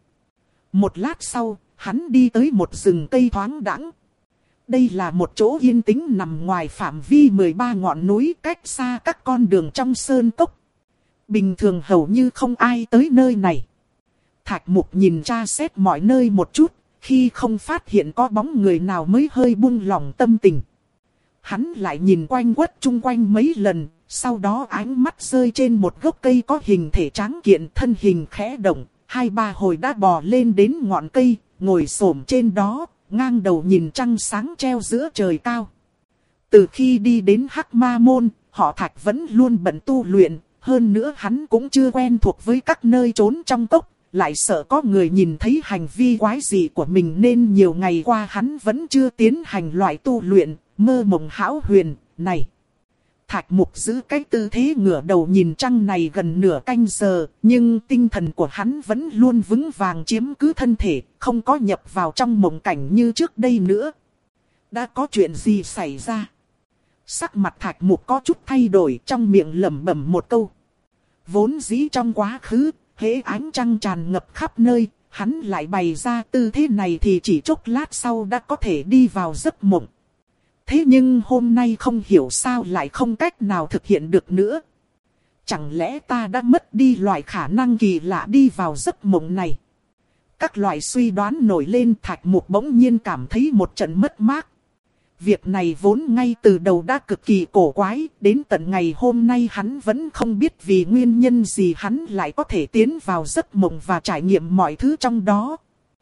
Một lát sau, hắn đi tới một rừng cây thoáng đãng. Đây là một chỗ yên tĩnh nằm ngoài phạm vi mười ba ngọn núi, cách xa các con đường trong sơn cốc. Bình thường hầu như không ai tới nơi này. Thạch Mục nhìn tra xét mọi nơi một chút, khi không phát hiện có bóng người nào mới hơi buông lòng tâm tình. Hắn lại nhìn quanh quất chung quanh mấy lần, sau đó ánh mắt rơi trên một gốc cây có hình thể tráng kiện, thân hình khẽ động, hai ba hồi đã bò lên đến ngọn cây, ngồi xổm trên đó, ngang đầu nhìn trăng sáng treo giữa trời cao. Từ khi đi đến Hắc Ma Môn, họ Thạch vẫn luôn bận tu luyện, hơn nữa hắn cũng chưa quen thuộc với các nơi trốn trong cốc, lại sợ có người nhìn thấy hành vi quái dị của mình nên nhiều ngày qua hắn vẫn chưa tiến hành loại tu luyện mơ mộng hão huyền này. Thạch Mục giữ cái tư thế ngửa đầu nhìn trăng này gần nửa canh giờ, nhưng tinh thần của hắn vẫn luôn vững vàng chiếm cứ thân thể, không có nhập vào trong mộng cảnh như trước đây nữa. Đã có chuyện gì xảy ra? Sắc mặt Thạch Mục có chút thay đổi, trong miệng lẩm bẩm một câu. Vốn dĩ trong quá khứ, hễ ánh trăng tràn ngập khắp nơi, hắn lại bày ra tư thế này thì chỉ chốc lát sau đã có thể đi vào giấc mộng. Thế nhưng hôm nay không hiểu sao lại không cách nào thực hiện được nữa. Chẳng lẽ ta đã mất đi loại khả năng kỳ lạ đi vào giấc mộng này? Các loại suy đoán nổi lên, Thạch Mục bỗng nhiên cảm thấy một trận mất mát. Việc này vốn ngay từ đầu đã cực kỳ cổ quái, đến tận ngày hôm nay hắn vẫn không biết vì nguyên nhân gì hắn lại có thể tiến vào giấc mộng và trải nghiệm mọi thứ trong đó.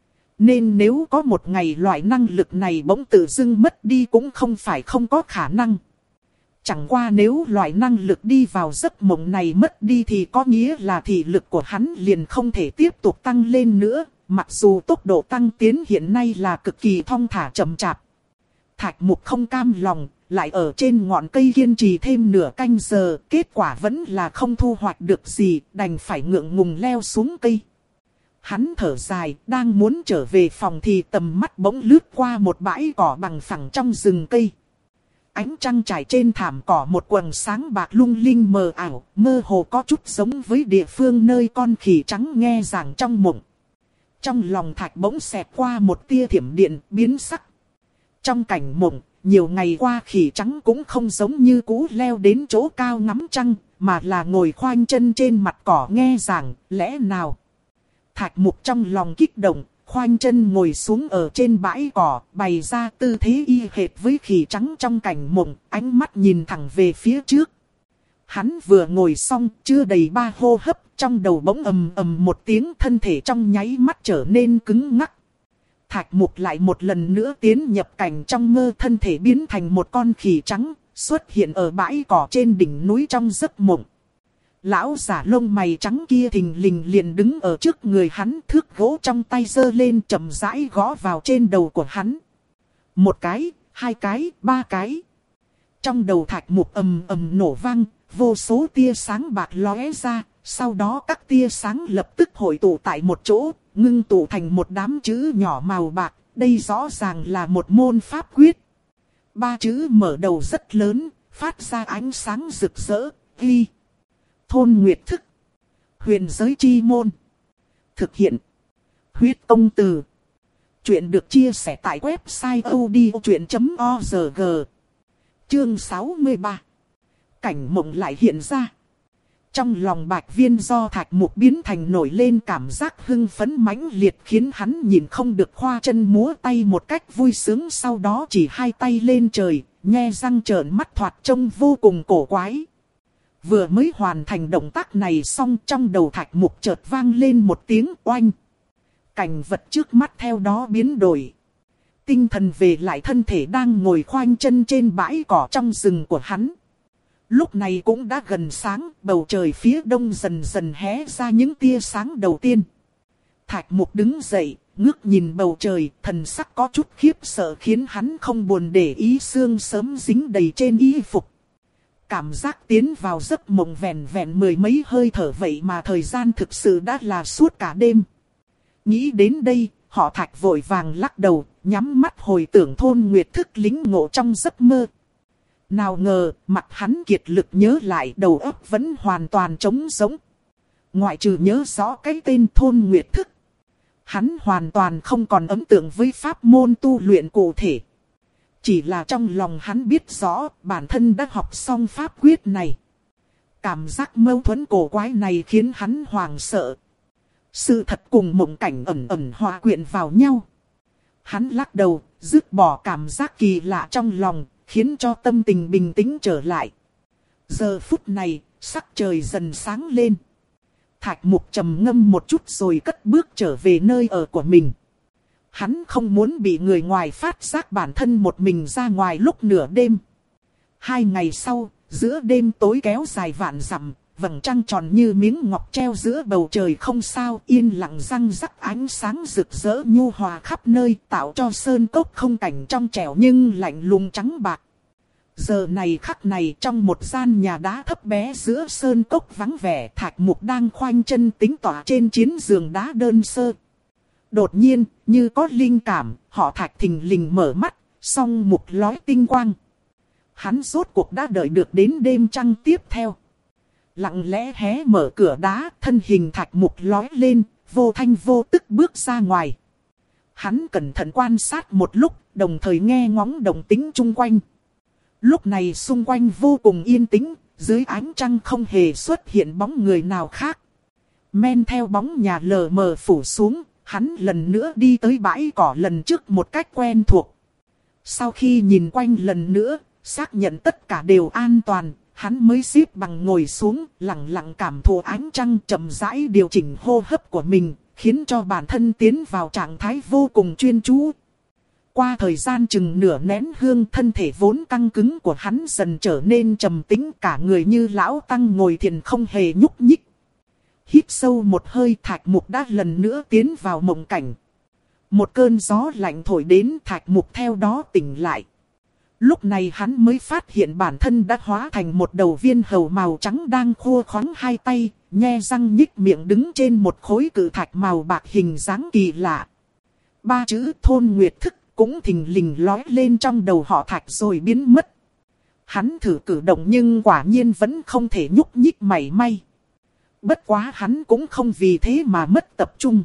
Nên nếu có một ngày loại năng lực này bỗng tự dưng mất đi cũng không phải không có khả năng. Chẳng qua nếu loại năng lực đi vào giấc mộng này mất đi thì có nghĩa là thị lực của hắn liền không thể tiếp tục tăng lên nữa, mặc dù tốc độ tăng tiến hiện nay là cực kỳ thong thả chậm chạp. Thạch Mục không cam lòng, lại ở trên ngọn cây kiên trì thêm nửa canh giờ, kết quả vẫn là không thu hoạch được gì, đành phải ngượng ngùng leo xuống cây. Hắn thở dài, đang muốn trở về phòng thì tầm mắt bỗng lướt qua một bãi cỏ bằng phẳng trong rừng cây. Ánh trăng trải trên thảm cỏ một quầng sáng bạc lung linh mờ ảo, mơ hồ có chút giống với địa phương nơi con khỉ trắng nghe giảng trong mộng. Trong lòng Thạch bỗng xẹt qua một tia thiểm điện biến sắc. Trong cảnh mộng, nhiều ngày qua khỉ trắng cũng không giống như cũ leo đến chỗ cao ngắm trăng, mà là ngồi khoanh chân trên mặt cỏ nghe giảng, lẽ nào? Thạch Mục trong lòng kích động, khoanh chân ngồi xuống ở trên bãi cỏ, bày ra tư thế y hệt với khỉ trắng trong cảnh mộng, ánh mắt nhìn thẳng về phía trước. Hắn vừa ngồi xong, chưa đầy ba hô hấp, trong đầu bỗng ầm ầm một tiếng, thân thể trong nháy mắt trở nên cứng ngắc. Thạch Mục lại một lần nữa tiến nhập cảnh trong mơ, thân thể biến thành một con khỉ trắng, xuất hiện ở bãi cỏ trên đỉnh núi trong giấc mộng. Lão giả lông mày trắng kia thình lình liền đứng ở trước người hắn, thước gỗ trong tay giơ lên chậm rãi gõ vào trên đầu của hắn. Một cái, hai cái, ba cái. Trong đầu Thạch Mục ầm ầm nổ vang, vô số tia sáng bạc lóe ra, sau đó các tia sáng lập tức hội tụ tại một chỗ, ngưng tụ thành một đám chữ nhỏ màu bạc, đây rõ ràng là một môn pháp quyết. Ba chữ mở đầu rất lớn, phát ra ánh sáng rực rỡ, ghi. Thôn Nguyệt Thức. Huyền giới chi môn. Thực hiện. Huyết Công Từ. Chuyện được chia sẻ tại website odchuyện chấm org. Chương sáu mươi ba. Cảnh mộng lại hiện ra. Trong lòng Bạch Viên do Thạch Mục biến thành nổi lên cảm giác hưng phấn mãnh liệt, khiến hắn nhìn không được khoa chân múa tay một cách vui sướng, sau đó chỉ hai tay lên trời, nhe răng trợn mắt thoạt trông vô cùng cổ quái. Vừa mới hoàn thành động tác này xong, trong đầu Thạch Mục chợt vang lên một tiếng oanh. Cảnh vật trước mắt theo đó biến đổi. Tinh thần về lại thân thể đang ngồi khoanh chân trên bãi cỏ trong rừng của hắn. Lúc này cũng đã gần sáng, bầu trời phía đông dần dần hé ra những tia sáng đầu tiên. Thạch Mục đứng dậy, ngước nhìn bầu trời, thần sắc có chút khiếp sợ khiến hắn không buồn để ý sương sớm dính đầy trên y phục. Cảm giác tiến vào giấc mộng vẹn vẹn mười mấy hơi thở vậy mà thời gian thực sự đã là suốt cả đêm. Nghĩ đến đây, họ Thạch vội vàng lắc đầu, nhắm mắt hồi tưởng Thôn Nguyệt Thức lính ngộ trong giấc mơ. Nào ngờ, mặt hắn kiệt lực nhớ lại, đầu óc vẫn hoàn toàn trống rỗng. Ngoại trừ nhớ rõ cái tên Thôn Nguyệt Thức, hắn hoàn toàn không còn ấn tượng với pháp môn tu luyện cụ thể. Chỉ là trong lòng hắn biết rõ, bản thân đã học xong pháp quyết này. Cảm giác mâu thuẫn cổ quái này khiến hắn hoảng sợ. Sự thật cùng mộng cảnh ẩn ẩn hòa quyện vào nhau. Hắn lắc đầu, dứt bỏ cảm giác kỳ lạ trong lòng, khiến cho tâm tình bình tĩnh trở lại. Giờ phút này, sắc trời dần sáng lên. Thạch Mục trầm ngâm một chút rồi cất bước trở về nơi ở của mình. Hắn không muốn bị người ngoài phát giác bản thân một mình ra ngoài lúc nửa đêm. Hai ngày sau, giữa đêm tối kéo dài vạn dặm, vầng trăng tròn như miếng ngọc treo giữa bầu trời không sao, yên lặng răng rắc ánh sáng rực rỡ nhu hòa khắp nơi, tạo cho sơn cốc không cảnh trong trẻo nhưng lạnh lùng trắng bạc. Giờ này khắc này trong một gian nhà đá thấp bé giữa sơn cốc vắng vẻ, Thạch Mục đang khoanh chân tĩnh tọa trên chiến giường đá đơn sơ. Đột nhiên, như có linh cảm, họ Thạch thình lình mở mắt, song mục lóe tinh quang. Hắn rốt cuộc đã đợi được đến đêm trăng tiếp theo. Lặng lẽ hé mở cửa đá, thân hình Thạch Mục lóe lên, vô thanh vô tức bước ra ngoài. Hắn cẩn thận quan sát một lúc, đồng thời nghe ngóng động tĩnh chung quanh. Lúc này xung quanh vô cùng yên tĩnh, dưới ánh trăng không hề xuất hiện bóng người nào khác. Men theo bóng nhà lờ mờ phủ xuống, hắn lần nữa đi tới bãi cỏ lần trước một cách quen thuộc. Sau khi nhìn quanh lần nữa, xác nhận tất cả đều an toàn, hắn mới xếp bằng ngồi xuống, lặng lặng cảm thụ ánh trăng, chậm rãi điều chỉnh hô hấp của mình, khiến cho bản thân tiến vào trạng thái vô cùng chuyên chú. Qua thời gian chừng nửa nén hương, thân thể vốn căng cứng của hắn dần trở nên trầm tĩnh, cả người như lão tăng ngồi thiền không hề nhúc nhích. Hít sâu một hơi, Thạch Mục đã lần nữa tiến vào mộng cảnh. Một cơn gió lạnh thổi đến, Thạch Mục theo đó tỉnh lại. Lúc này hắn mới phát hiện bản thân đã hóa thành một đầu viên hầu màu trắng đang khua khoắng hai tay, nhe răng nhích miệng đứng trên một khối cự thạch màu bạc hình dáng kỳ lạ. Ba chữ Thôn Nguyệt Thức cũng thình lình lói lên trong đầu họ Thạch rồi biến mất. Hắn thử cử động nhưng quả nhiên vẫn không thể nhúc nhích mảy may. Bất quá hắn cũng không vì thế mà mất tập trung.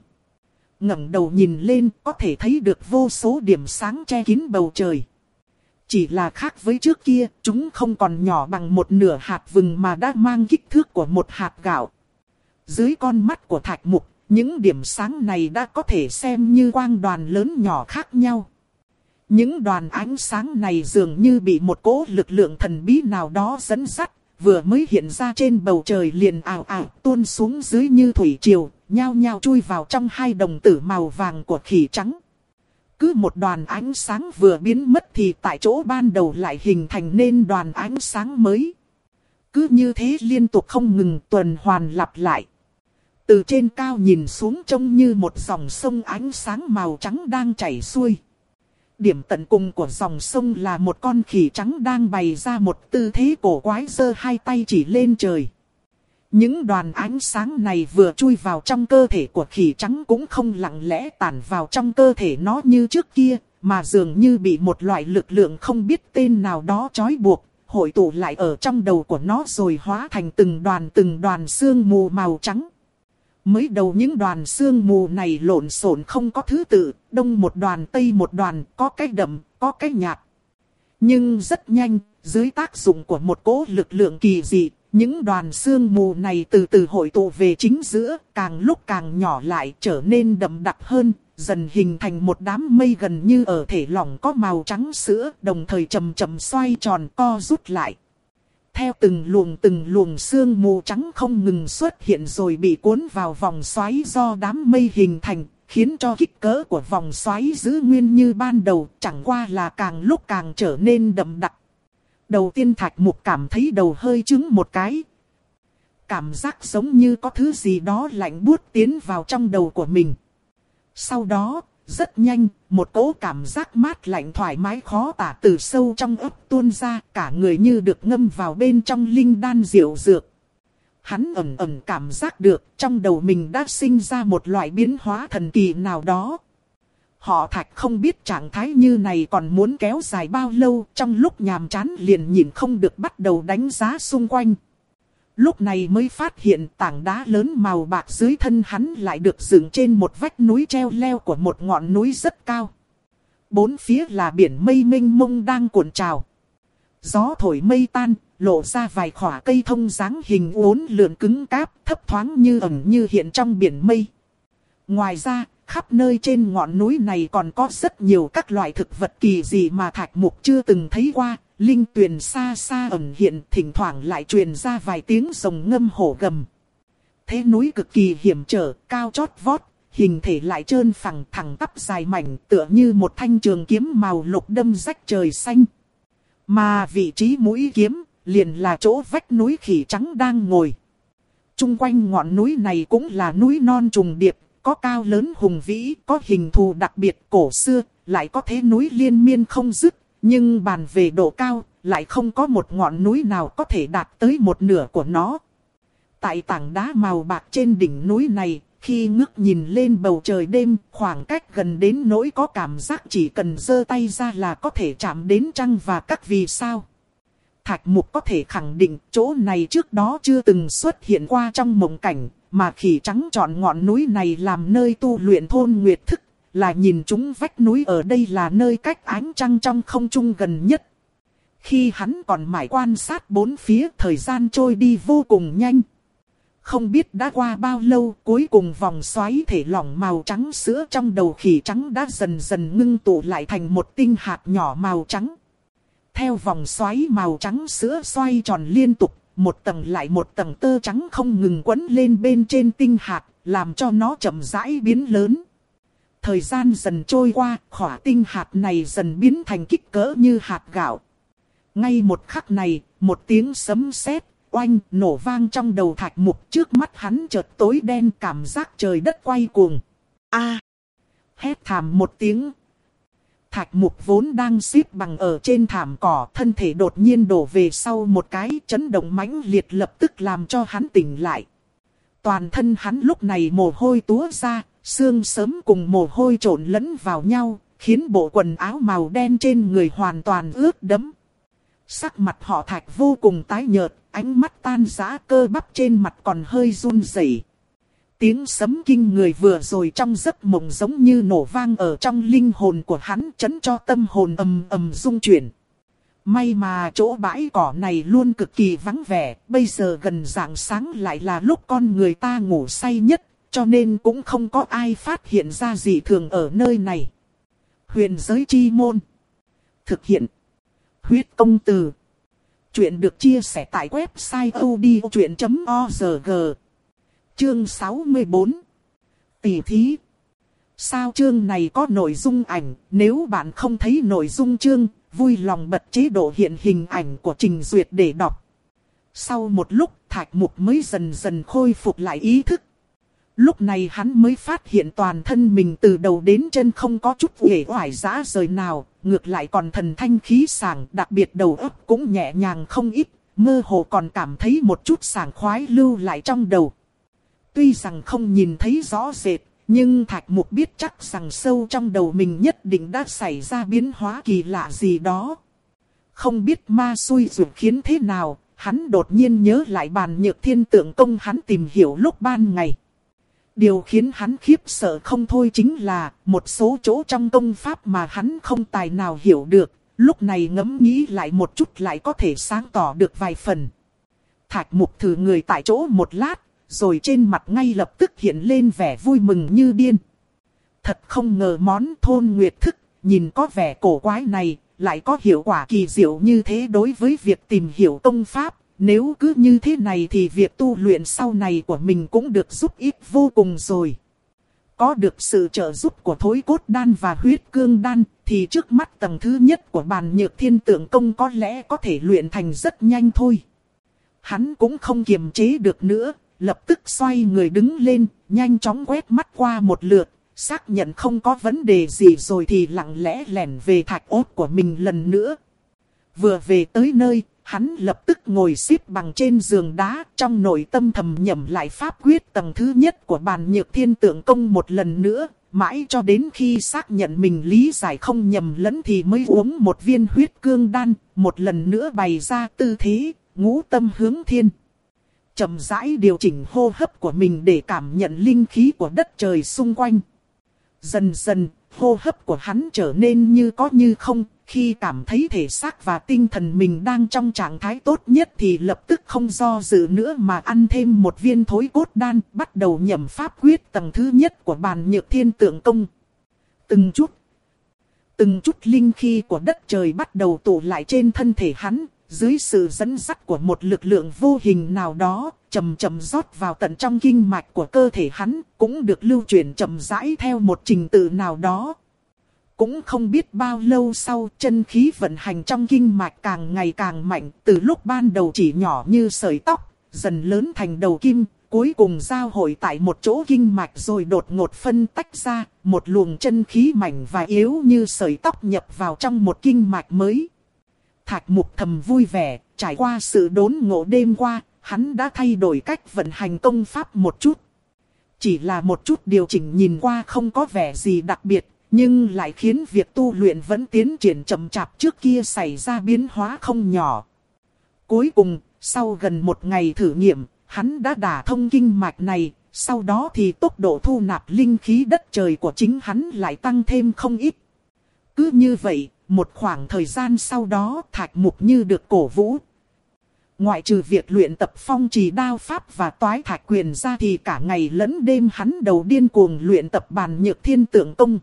Ngẩng đầu nhìn lên có thể thấy được vô số điểm sáng che kín bầu trời. Chỉ là khác với trước kia, chúng không còn nhỏ bằng một nửa hạt vừng mà đã mang kích thước của một hạt gạo. Dưới con mắt của Thạch Mục, những điểm sáng này đã có thể xem như quang đoàn lớn nhỏ khác nhau. Những đoàn ánh sáng này dường như bị một cỗ lực lượng thần bí nào đó dẫn dắt, vừa mới hiện ra trên bầu trời liền ào ào tuôn xuống dưới như thủy triều, nhao nhao chui vào trong hai đồng tử màu vàng của khỉ trắng. Cứ một đoàn ánh sáng vừa biến mất thì tại chỗ ban đầu lại hình thành nên đoàn ánh sáng mới. Cứ như thế liên tục không ngừng tuần hoàn lặp lại. Từ trên cao nhìn xuống trông như một dòng sông ánh sáng màu trắng đang chảy xuôi. Điểm tận cùng của dòng sông là một con khỉ trắng đang bày ra một tư thế cổ quái, giơ hai tay chỉ lên trời. Những đoàn ánh sáng này vừa chui vào trong cơ thể của khỉ trắng cũng không lặng lẽ tản vào trong cơ thể nó như trước kia, mà dường như bị một loại lực lượng không biết tên nào đó trói buộc, hội tụ lại ở trong đầu của nó rồi hóa thành từng đoàn từng đoàn sương mù màu trắng. Mới đầu những đoàn sương mù này lộn xộn không có thứ tự, đông một đoàn tây một đoàn, có cái đậm, có cái nhạt. Nhưng rất nhanh, dưới tác dụng của một cỗ lực lượng kỳ dị, những đoàn sương mù này từ từ hội tụ về chính giữa, càng lúc càng nhỏ lại, trở nên đậm đặc hơn, dần hình thành một đám mây gần như ở thể lỏng có màu trắng sữa, đồng thời chậm chậm xoay tròn co rút lại. Theo từng luồng từng luồng sương mù trắng không ngừng xuất hiện rồi bị cuốn vào vòng xoáy do đám mây hình thành, khiến cho kích cỡ của vòng xoáy giữ nguyên như ban đầu, chẳng qua là càng lúc càng trở nên đậm đặc. Đầu tiên Thạch Mục cảm thấy đầu hơi chướng một cái. Cảm giác giống như có thứ gì đó lạnh buốt tiến vào trong đầu của mình. Sau đó, rất nhanh, một cỗ cảm giác mát lạnh thoải mái khó tả từ sâu trong ấp tuôn ra, cả người như được ngâm vào bên trong linh đan diệu dược. Hắn ẩn ẩn cảm giác được trong đầu mình đã sinh ra một loại biến hóa thần kỳ nào đó. Họ Thạch không biết trạng thái như này còn muốn kéo dài bao lâu, trong lúc nhàm chán liền nhìn không được bắt đầu đánh giá xung quanh. Lúc này mới phát hiện tảng đá lớn màu bạc dưới thân hắn lại được dựng trên một vách núi treo leo của một ngọn núi rất cao. Bốn phía là biển mây mênh mông đang cuộn trào. Gió thổi mây tan, lộ ra vài khỏa cây thông dáng hình uốn lượn cứng cáp, thấp thoáng như ẩn như hiện trong biển mây. Ngoài ra, khắp nơi trên ngọn núi này còn có rất nhiều các loại thực vật kỳ dị mà Thạch Mục chưa từng thấy qua. Linh tuyền xa xa ẩn hiện, thỉnh thoảng lại truyền ra vài tiếng rồng ngâm hổ gầm. Thế núi cực kỳ hiểm trở, cao chót vót, hình thể lại trơn phẳng thẳng tắp dài mảnh, tựa như một thanh trường kiếm màu lục đâm rách trời xanh. Mà vị trí mũi kiếm, liền là chỗ vách núi khỉ trắng đang ngồi. Trung quanh ngọn núi này cũng là núi non trùng điệp, có cao lớn hùng vĩ, có hình thù đặc biệt cổ xưa, lại có thế núi liên miên không dứt. Nhưng bàn về độ cao, lại không có một ngọn núi nào có thể đạt tới một nửa của nó. Tại tảng đá màu bạc trên đỉnh núi này, khi ngước nhìn lên bầu trời đêm, khoảng cách gần đến nỗi có cảm giác chỉ cần giơ tay ra là có thể chạm đến trăng và các vì sao. Thạch Mục có thể khẳng định chỗ này trước đó chưa từng xuất hiện qua trong mộng cảnh, mà khỉ trắng chọn ngọn núi này làm nơi tu luyện thôn nguyệt thức, là nhìn chúng vách núi ở đây là nơi cách ánh trăng trong không trung gần nhất. Khi hắn còn mải quan sát bốn phía, thời gian trôi đi vô cùng nhanh. Không biết đã qua bao lâu, cuối cùng vòng xoáy thể lỏng màu trắng sữa trong đầu khỉ trắng đã dần dần ngưng tụ lại thành một tinh hạt nhỏ màu trắng. Theo vòng xoáy màu trắng sữa xoay tròn liên tục, một tầng lại một tầng tơ trắng không ngừng quấn lên bên trên tinh hạt, làm cho nó chậm rãi biến lớn. Thời gian dần trôi qua, khỏa tinh hạt này dần biến thành kích cỡ như hạt gạo. Ngay một khắc này, một tiếng sấm sét oanh nổ vang trong đầu Thạch Mục, trước mắt hắn chợt tối đen, cảm giác trời đất quay cuồng. A! Hét thảm một tiếng. Thạch Mục vốn đang xếp bằng ở trên thảm cỏ, thân thể đột nhiên đổ về sau một cái, chấn động mãnh liệt lập tức làm cho hắn tỉnh lại. Toàn thân hắn lúc này mồ hôi túa ra, xương sớm cùng mồ hôi trộn lẫn vào nhau, khiến bộ quần áo màu đen trên người hoàn toàn ướt đẫm. Sắc mặt họ Thạch vô cùng tái nhợt, ánh mắt tan rã, cơ bắp trên mặt còn hơi run rẩy. Tiếng sấm kinh người vừa rồi trong giấc mộng giống như nổ vang ở trong linh hồn của hắn, chấn cho tâm hồn ầm ầm rung chuyển. May mà chỗ bãi cỏ này luôn cực kỳ vắng vẻ, bây giờ gần rạng sáng lại là lúc con người ta ngủ say nhất, cho nên cũng không có ai phát hiện ra gì thường ở nơi này. Huyền giới chi môn. Thực hiện. Huyết công từ. Chuyện được chia sẻ tại website odchuyện chấm org. Chương sáu mươi bốn. Tỷ thí. Sao chương này có nội dung ảnh, nếu bạn không thấy nội dung chương, vui lòng bật chế độ hiện hình ảnh của Trình Duyệt để đọc. Sau một lúc, Thạch Mục mới dần dần khôi phục lại ý thức. Lúc này hắn mới phát hiện toàn thân mình từ đầu đến chân không có chút uể oải rã rời nào, ngược lại còn thần thanh khí sảng, đặc biệt đầu óc cũng nhẹ nhàng không ít, mơ hồ còn cảm thấy một chút sảng khoái lưu lại trong đầu. Tuy rằng không nhìn thấy rõ rệt, nhưng Thạch Mục biết chắc rằng sâu trong đầu mình nhất định đã xảy ra biến hóa kỳ lạ gì đó. Không biết ma xui rủi khiến thế nào, hắn đột nhiên nhớ lại bàn nhược thiên tượng công hắn tìm hiểu lúc ban ngày. Điều khiến hắn khiếp sợ không thôi chính là một số chỗ trong công pháp mà hắn không tài nào hiểu được, lúc này ngẫm nghĩ lại một chút lại có thể sáng tỏ được vài phần. Thạch Mục thử người tại chỗ một lát, rồi trên mặt ngay lập tức hiện lên vẻ vui mừng như điên. Thật không ngờ món thôn nguyệt thức, nhìn có vẻ cổ quái này, lại có hiệu quả kỳ diệu như thế đối với việc tìm hiểu công pháp. Nếu cứ như thế này thì việc tu luyện sau này của mình cũng được giúp ích vô cùng rồi. Có được sự trợ giúp của thối cốt đan và huyết cương đan, thì trước mắt tầng thứ nhất của bàn nhược thiên tượng công có lẽ có thể luyện thành rất nhanh thôi. Hắn cũng không kiềm chế được nữa, lập tức xoay người đứng lên, nhanh chóng quét mắt qua một lượt, xác nhận không có vấn đề gì rồi thì lặng lẽ lẻn về thạch ốt của mình lần nữa. Vừa về tới nơi, hắn lập tức ngồi xếp bằng trên giường đá, trong nội tâm thầm nhẩm lại pháp quyết tầng thứ nhất của bàn nhược thiên tượng công một lần nữa, mãi cho đến khi xác nhận mình lý giải không nhầm lẫn thì mới uống một viên huyết cương đan, một lần nữa bày ra tư thế, ngũ tâm hướng thiên. Chậm rãi điều chỉnh hô hấp của mình để cảm nhận linh khí của đất trời xung quanh. Dần dần, hô hấp của hắn trở nên như có như không. Khi cảm thấy thể xác và tinh thần mình đang trong trạng thái tốt nhất thì lập tức không do dự nữa mà ăn thêm một viên thối cốt đan, bắt đầu nhẩm pháp quyết tầng thứ nhất của bàn nhược thiên tượng công. Từng chút, từng chút linh khí của đất trời bắt đầu tụ lại trên thân thể hắn, dưới sự dẫn dắt của một lực lượng vô hình nào đó, chậm chậm rót vào tận trong kinh mạch của cơ thể hắn, cũng được lưu chuyển chậm rãi theo một trình tự nào đó. Cũng không biết bao lâu sau, chân khí vận hành trong kinh mạch càng ngày càng mạnh, từ lúc ban đầu chỉ nhỏ như sợi tóc, dần lớn thành đầu kim, cuối cùng giao hội tại một chỗ kinh mạch rồi đột ngột phân tách ra, một luồng chân khí mạnh và yếu như sợi tóc nhập vào trong một kinh mạch mới. Thạch Mục thầm vui vẻ, trải qua sự đốn ngộ đêm qua, hắn đã thay đổi cách vận hành công pháp một chút. Chỉ là một chút điều chỉnh nhìn qua không có vẻ gì đặc biệt, nhưng lại khiến việc tu luyện vẫn tiến triển chậm chạp trước kia xảy ra biến hóa không nhỏ. Cuối cùng, sau gần một ngày thử nghiệm, hắn đã đả thông kinh mạch này, sau đó thì tốc độ thu nạp linh khí đất trời của chính hắn lại tăng thêm không ít. Cứ như vậy, một khoảng thời gian sau đó Thạch Mục như được cổ vũ. Ngoại trừ việc luyện tập phong trì đao pháp và toái thạch quyền ra thì cả ngày lẫn đêm hắn đầu điên cuồng luyện tập bàn nhược thiên tượng công.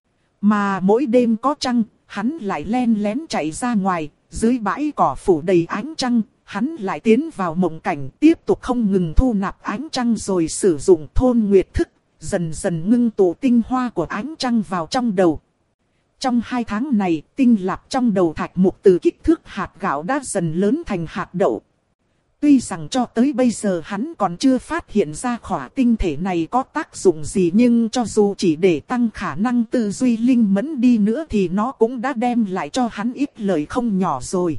Mà mỗi đêm có trăng, hắn lại len lén chạy ra ngoài, dưới bãi cỏ phủ đầy ánh trăng, hắn lại tiến vào mộng cảnh tiếp tục không ngừng thu nạp ánh trăng rồi sử dụng thôn nguyệt thức, dần dần ngưng tụ tinh hoa của ánh trăng vào trong đầu. Trong hai tháng này, tinh lạp trong đầu Thạch Mục từ kích thước hạt gạo đã dần lớn thành hạt đậu. Tuy rằng cho tới bây giờ hắn còn chưa phát hiện ra khỏa tinh thể này có tác dụng gì, nhưng cho dù chỉ để tăng khả năng tư duy linh mẫn đi nữa thì nó cũng đã đem lại cho hắn ít lợi không nhỏ rồi.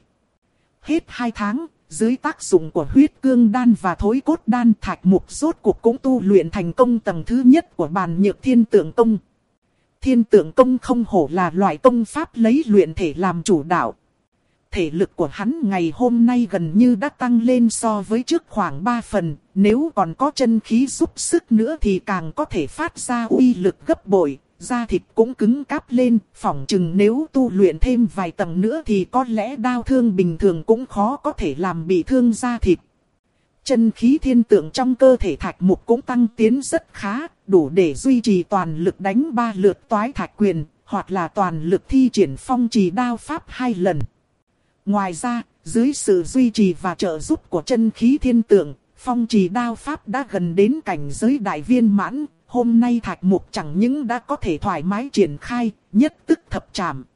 Hết hai tháng, dưới tác dụng của huyết cương đan và thối cốt đan, Thạch Mục rốt cuộc cũng tu luyện thành công tầng thứ nhất của bàn nhược thiên tượng công. Thiên tượng công không hổ là loại công pháp lấy luyện thể làm chủ đạo. Thể lực của hắn ngày hôm nay gần như đã tăng lên so với trước khoảng ba phần, nếu còn có chân khí giúp sức nữa thì càng có thể phát ra uy lực gấp bội, da thịt cũng cứng cáp lên, phỏng chừng nếu tu luyện thêm vài tầng nữa thì có lẽ đao thương bình thường cũng khó có thể làm bị thương da thịt. Chân khí thiên tượng trong cơ thể Thạch Mục cũng tăng tiến rất khá, đủ để duy trì toàn lực đánh ba lượt toái thạch quyền, hoặc là toàn lực thi triển phong trì đao pháp hai lần. Ngoài ra, dưới sự duy trì và trợ giúp của chân khí thiên tượng, phong trì đao pháp đã gần đến cảnh giới đại viên mãn. Hôm nay Thạch Mục chẳng những đã có thể thoải mái triển khai, nhất tức thập trảm.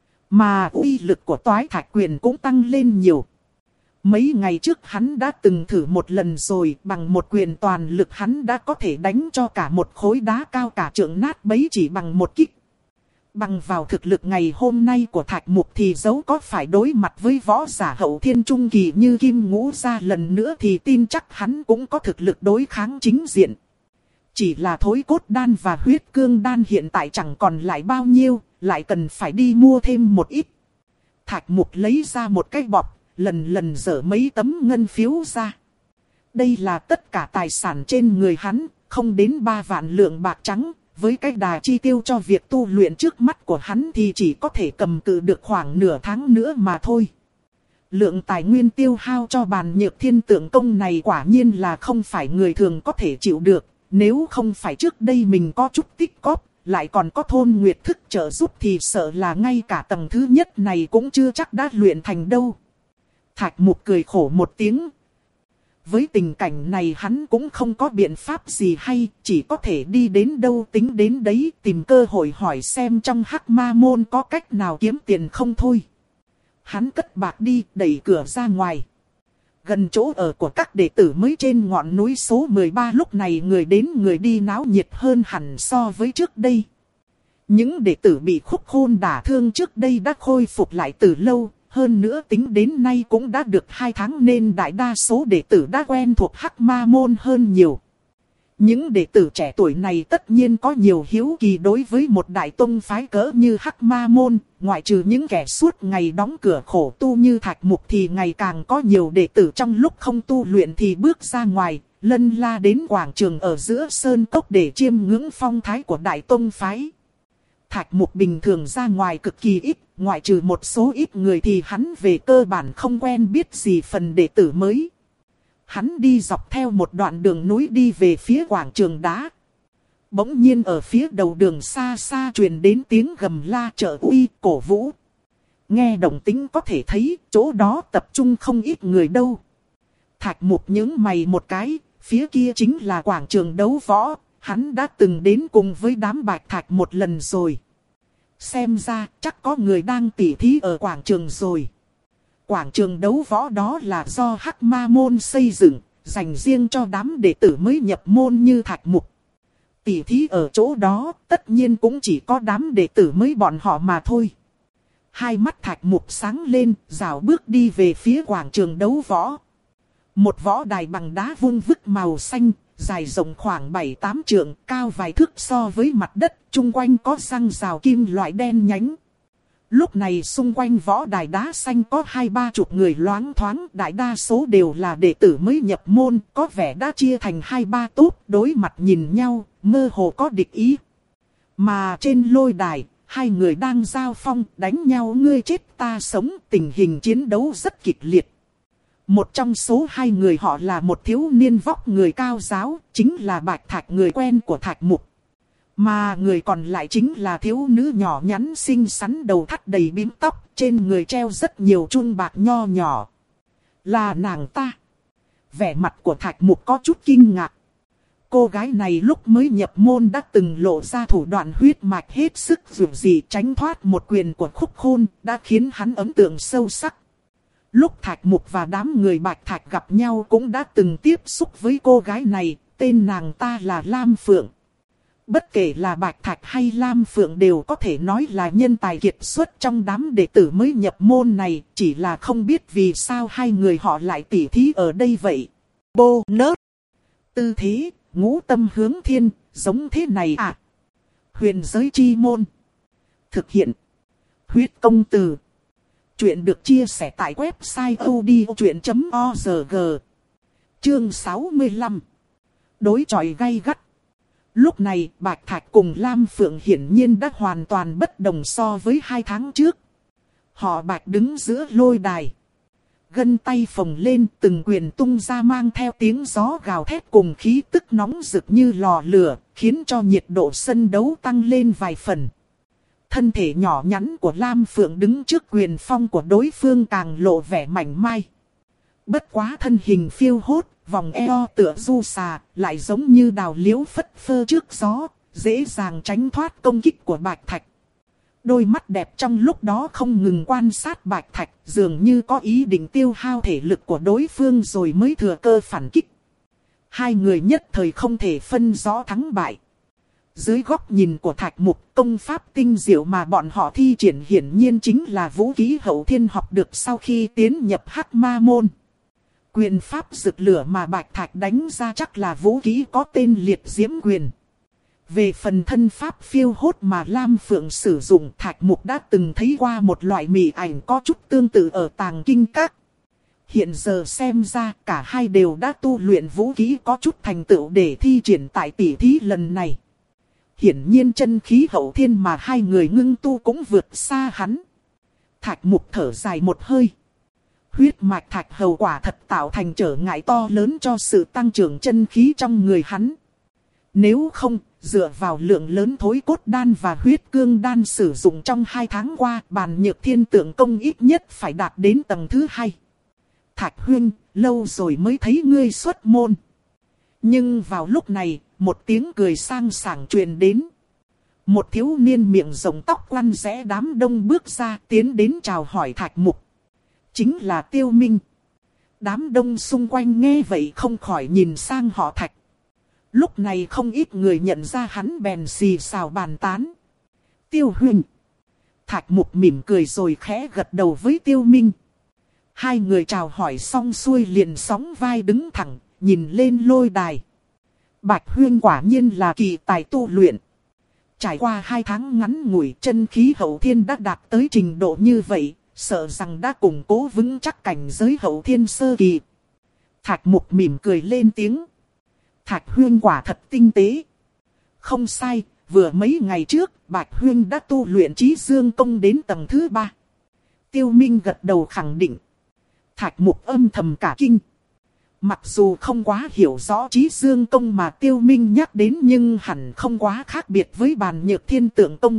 Mà uy lực của toái thạch quyền cũng tăng lên nhiều. Mấy ngày trước hắn đã từng thử một lần rồi, bằng một quyền toàn lực hắn đã có thể đánh cho cả một khối đá cao cả trượng nát bấy chỉ bằng một kích. Bằng vào thực lực ngày hôm nay của Thạch Mục thì dẫu có phải đối mặt với võ giả hậu thiên trung kỳ như Kim Ngũ Gia lần nữa thì tin chắc hắn cũng có thực lực đối kháng chính diện. Chỉ là thối cốt đan và huyết cương đan hiện tại chẳng còn lại bao nhiêu, lại cần phải đi mua thêm một ít. Thạch Mục lấy ra một cái bọc, lần lần dở mấy tấm ngân phiếu ra. Đây là tất cả tài sản trên người hắn, không đến ba vạn lượng bạc trắng. Với cái đà chi tiêu cho việc tu luyện trước mắt của hắn thì chỉ có thể cầm cự được khoảng nửa tháng nữa mà thôi. Lượng tài nguyên tiêu hao cho bàn nhược thiên tượng công này quả nhiên là không phải người thường có thể chịu được. Nếu không phải trước đây mình có chút tích cóp, lại còn có thôn nguyệt thức trợ giúp thì sợ là ngay cả tầng thứ nhất này cũng chưa chắc đã luyện thành đâu. Thạch Mục cười khổ một tiếng. Với tình cảnh này hắn cũng không có biện pháp gì hay, chỉ có thể đi đến đâu tính đến đấy, tìm cơ hội hỏi xem trong Hắc Ma môn có cách nào kiếm tiền không thôi. Hắn cất bạc đi, đẩy cửa ra ngoài. Gần chỗ ở của các đệ tử mới trên ngọn núi số mười ba lúc này người đến người đi náo nhiệt hơn hẳn so với trước đây. Những đệ tử bị khúc hôn đả thương trước đây đã khôi phục lại từ lâu. Hơn nữa tính đến nay cũng đã được hai tháng nên đại đa số đệ tử đã quen thuộc Hắc Ma môn hơn nhiều. Những đệ tử trẻ tuổi này tất nhiên có nhiều hiếu kỳ đối với một đại tông phái cỡ như Hắc Ma môn, ngoại trừ những kẻ suốt ngày đóng cửa khổ tu như Thạch Mục thì ngày càng có nhiều đệ tử trong lúc không tu luyện thì bước ra ngoài, lân la đến quảng trường ở giữa sơn cốc để chiêm ngưỡng phong thái của đại tông phái. Thạch Mục bình thường ra ngoài cực kỳ ít, ngoại trừ một số ít người thì hắn về cơ bản không quen biết gì phần đệ tử mới. Hắn đi dọc theo một đoạn đường núi đi về phía quảng trường đá. Bỗng nhiên ở phía đầu đường xa xa truyền đến tiếng gầm la trợ uy cổ vũ. Nghe động tĩnh có thể thấy chỗ đó tập trung không ít người đâu. Thạch Mục nhướng mày một cái, phía kia chính là quảng trường đấu võ, hắn đã từng đến cùng với đám bạch thạch một lần rồi. Xem ra chắc có người đang tỉ thí ở quảng trường rồi. Quảng trường đấu võ đó là do Hắc Ma môn xây dựng, dành riêng cho đám đệ tử mới nhập môn như Thạch Mục. Tỉ thí ở chỗ đó tất nhiên cũng chỉ có đám đệ tử mới bọn họ mà thôi. Hai mắt Thạch Mục sáng lên, rảo bước đi về phía quảng trường đấu võ. Một võ đài bằng đá vuông vức màu xanh, dài rộng khoảng bảy tám trượng, cao vài thước so với mặt đất, chung quanh có răng rào kim loại đen nhánh. Lúc này xung quanh võ đài đá xanh có hai ba chục người loáng thoáng, đại đa số đều là đệ tử mới nhập môn, có vẻ đã chia thành hai ba tốp, đối mặt nhìn nhau, mơ hồ có địch ý. Mà trên lôi đài, hai người đang giao phong, đánh nhau ngươi chết ta sống, tình hình chiến đấu rất kịch liệt. Một trong số hai người họ là một thiếu niên vóc người cao ráo, chính là Bạch Thạch, người quen của Thạch Mục. Mà người còn lại chính là thiếu nữ nhỏ nhắn xinh xắn, đầu thắt đầy bím tóc, trên người treo rất nhiều chuông bạc nho nhỏ. Là nàng ta. Vẻ mặt của Thạch Mục có chút kinh ngạc. Cô gái này lúc mới nhập môn đã từng lộ ra thủ đoạn huyết mạch hết sức dữ dội, tránh thoát một quyền của Khúc Khôn, đã khiến hắn ấn tượng sâu sắc. Lúc Thạch Mục và đám người Bạch Thạch gặp nhau cũng đã từng tiếp xúc với cô gái này, tên nàng ta là Lam Phượng. Bất kể là Bạch Thạch hay Lam Phượng đều có thể nói là nhân tài kiệt xuất trong đám đệ tử mới nhập môn này, chỉ là không biết vì sao hai người họ lại tỉ thí ở đây vậy. Bô nớt. Tư thế, ngũ tâm hướng thiên, giống thế này à? Huyền giới chi môn. Thực hiện. Huyết công từ. Chuyện được chia sẻ tại website odchuyện chấm org. Chương sáu mươi lăm. Đối chọi gay gắt. Lúc này Bạch Thạch cùng Lam Phượng hiển nhiên đã hoàn toàn bất đồng so với hai tháng trước. Họ Bạch đứng giữa lôi đài. Gân tay phồng lên, từng quyền tung ra mang theo tiếng gió gào thét cùng khí tức nóng rực như lò lửa, khiến cho nhiệt độ sân đấu tăng lên vài phần. Thân thể nhỏ nhắn của Lam Phượng đứng trước quyền phong của đối phương càng lộ vẻ mảnh mai. Bất quá thân hình phiêu hốt, vòng eo tựa du xà, lại giống như đào liễu phất phơ trước gió, dễ dàng tránh thoát công kích của Bạch Thạch. Đôi mắt đẹp trong lúc đó không ngừng quan sát Bạch Thạch, dường như có ý định tiêu hao thể lực của đối phương rồi mới thừa cơ phản kích. Hai người nhất thời không thể phân rõ thắng bại. Dưới góc nhìn của Thạch Mục, công pháp tinh diệu mà bọn họ thi triển hiển nhiên chính là vũ khí hậu thiên học được sau khi tiến nhập Hắc Ma môn. Quyền pháp rực lửa mà Bạch Thạch đánh ra chắc là vũ khí có tên Liệt Diễm Quyền. Về phần thân pháp phiêu hốt mà Lam Phượng sử dụng, Thạch Mục đã từng thấy qua một loại mị ảnh có chút tương tự ở Tàng Kinh Các. Hiện giờ xem ra cả hai đều đã tu luyện vũ khí có chút thành tựu để thi triển tại tỷ thí lần này. Hiển nhiên chân khí hậu thiên mà hai người ngưng tu cũng vượt xa hắn. Thạch Mục thở dài một hơi. Huyết mạch thạch hầu quả thật tạo thành trở ngại to lớn cho sự tăng trưởng chân khí trong người hắn. Nếu không, dựa vào lượng lớn thối cốt đan và huyết cương đan sử dụng trong hai tháng qua, bàn nhược thiên tượng công ít nhất phải đạt đến tầng thứ hai. Thạch huynh, lâu rồi mới thấy ngươi xuất môn. Nhưng vào lúc này, một tiếng cười sang sảng truyền đến. Một thiếu niên miệng rộng tóc quăn rẽ đám đông bước ra, tiến đến chào hỏi Thạch Mục. Chính là Tiêu Minh. Đám đông xung quanh nghe vậy không khỏi nhìn sang họ Thạch. Lúc này không ít người nhận ra hắn bèn xì xào bàn tán. Tiêu huynh. Thạch Mục mỉm cười rồi khẽ gật đầu với Tiêu Minh. Hai người chào hỏi xong xuôi liền sóng vai đứng thẳng, nhìn lên lôi đài. Bạch huynh quả nhiên là kỳ tài tu luyện. Trải qua hai tháng ngắn ngủi, chân khí hậu thiên đã đạt tới trình độ như vậy, sợ rằng đã củng cố vững chắc cảnh giới hậu thiên sơ kỳ. Thạch Mục mỉm cười lên tiếng. Thạch huynh quả thật tinh tế. Không sai, vừa mấy ngày trước, Bạch huynh đã tu luyện Chí Dương công đến tầng thứ ba. Tiêu Minh gật đầu khẳng định. Thạch Mục âm thầm cả kinh. Mặc dù không quá hiểu rõ Chí Dương công mà Tiêu Minh nhắc đến, nhưng hẳn không quá khác biệt với bàn nhược thiên tượng công.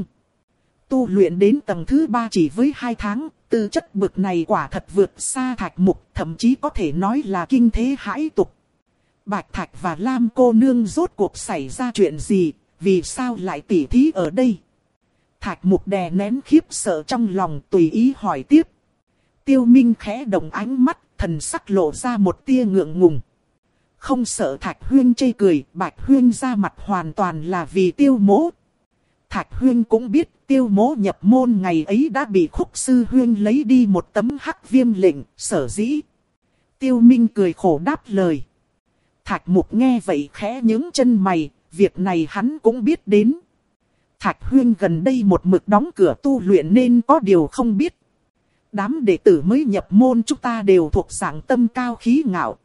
Tu luyện đến tầng thứ ba chỉ với hai tháng, tư chất bực này quả thật vượt xa Thạch Mục, thậm chí có thể nói là kinh thế hãi tục. Bạch Thạch và Lam cô nương rốt cuộc xảy ra chuyện gì, vì sao lại tỉ thí ở đây? Thạch Mục đè nén khiếp sợ trong lòng, tùy ý hỏi tiếp. Tiêu Minh khẽ động ánh mắt, thần sắc lộ ra một tia ngượng ngùng. Không sợ Thạch huynh chê cười, Bạch huynh ra mặt hoàn toàn là vì Tiêu mỗ. Thạch Huyên cũng biết Tiêu Mỗ nhập môn ngày ấy đã bị Khúc Sư Huyên lấy đi một tấm hắc viêm lệnh, sở dĩ. Tiêu Minh cười khổ đáp lời. Thạch Mục nghe vậy khẽ nhướng chân mày, việc này hắn cũng biết đến. Thạch Huyên gần đây một mực đóng cửa tu luyện nên có điều không biết. Đám đệ tử mới nhập môn chúng ta đều thuộc dạng tâm cao khí ngạo.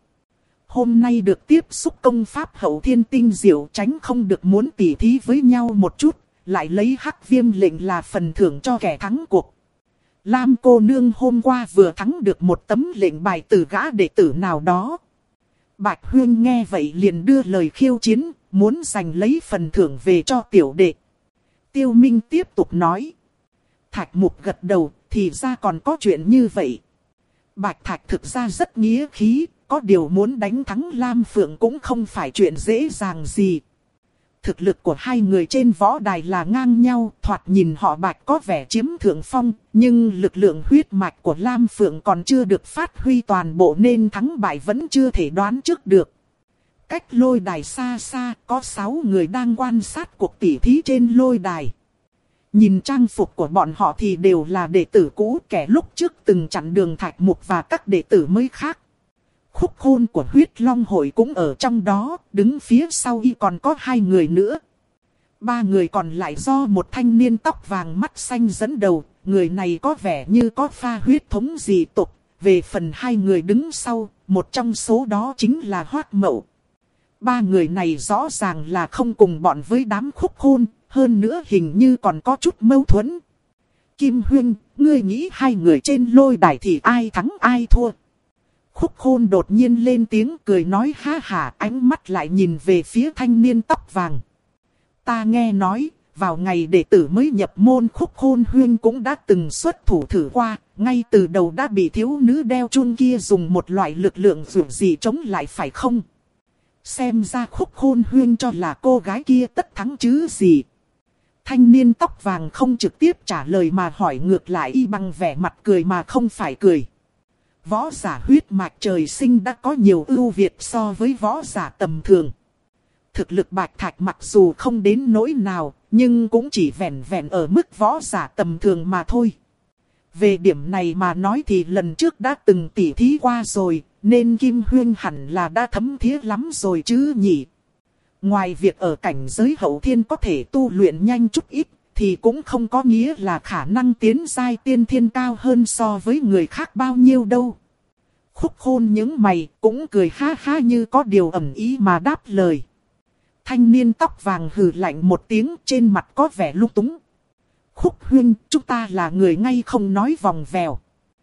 Hôm nay được tiếp xúc công pháp hậu thiên tinh diệu, tránh không được muốn tỉ thí với nhau một chút, lại lấy hắc viêm lệnh là phần thưởng cho kẻ thắng cuộc. Lam cô nương hôm qua vừa thắng được một tấm lệnh bài từ gã đệ tử nào đó. Bạch Huyên nghe vậy liền đưa lời khiêu chiến, muốn giành lấy phần thưởng về cho tiểu đệ. Tiêu Minh tiếp tục nói. Thạch Mục gật đầu, thì ra còn có chuyện như vậy. Bạch Thạch thực ra rất nghĩa khí, có điều muốn đánh thắng Lam Phượng cũng không phải chuyện dễ dàng gì. Thực lực của hai người trên võ đài là ngang nhau, thoạt nhìn họ Bạch có vẻ chiếm thượng phong, nhưng lực lượng huyết mạch của Lam Phượng còn chưa được phát huy toàn bộ nên thắng bại vẫn chưa thể đoán trước được. Cách lôi đài xa xa, có sáu người đang quan sát cuộc tỉ thí trên lôi đài. Nhìn trang phục của bọn họ thì đều là đệ tử cũ, kẻ lúc trước từng chặn đường Thạch Mục và các đệ tử mới khác. Khúc Khôn của Huyết Long hội cũng ở trong đó, đứng phía sau y còn có hai người nữa. Ba người còn lại do một thanh niên tóc vàng mắt xanh dẫn đầu, người này có vẻ như có pha huyết thống dị tộc. Về phần hai người đứng sau, một trong số đó chính là Hoắc Mậu. Ba người này rõ ràng là không cùng bọn với đám Khúc Khôn, hơn nữa hình như còn có chút mâu thuẫn. Kim Huyên, ngươi nghĩ hai người trên lôi đài thì ai thắng ai thua? Khúc Khôn đột nhiên lên tiếng cười nói ha hả, ánh mắt lại nhìn về phía thanh niên tóc vàng. Ta nghe nói, vào ngày đệ tử mới nhập môn Khúc Khôn Huyên cũng đã từng xuất thủ thử qua, ngay từ đầu đã bị thiếu nữ đeo chun kia dùng một loại lực lượng dù gì chống lại phải không? Xem ra Khúc Khôn Huyên cho là cô gái kia tất thắng chứ gì. Thanh niên tóc vàng không trực tiếp trả lời mà hỏi ngược lại y bằng vẻ mặt cười mà không phải cười. Võ giả huyết mạch trời sinh đã có nhiều ưu việt so với võ giả tầm thường. Thực lực Bạch Thạch mặc dù không đến nỗi nào, nhưng cũng chỉ vẹn vẹn ở mức võ giả tầm thường mà thôi. Về điểm này mà nói thì lần trước đã từng tỉ thí qua rồi, nên Kim Huyên hẳn là đã thấm thía lắm rồi chứ nhỉ. Ngoài việc ở cảnh giới hậu thiên có thể tu luyện nhanh chút ít, thì cũng không có nghĩa là khả năng tiến giai tiên thiên cao hơn so với người khác bao nhiêu đâu. Khúc Khôn những mày cũng cười ha ha như có điều ẩn ý mà đáp lời. Thanh niên tóc vàng hừ lạnh một tiếng, trên mặt có vẻ lung túng. Khúc Huyên, chúng ta là người ngay không nói vòng vèo.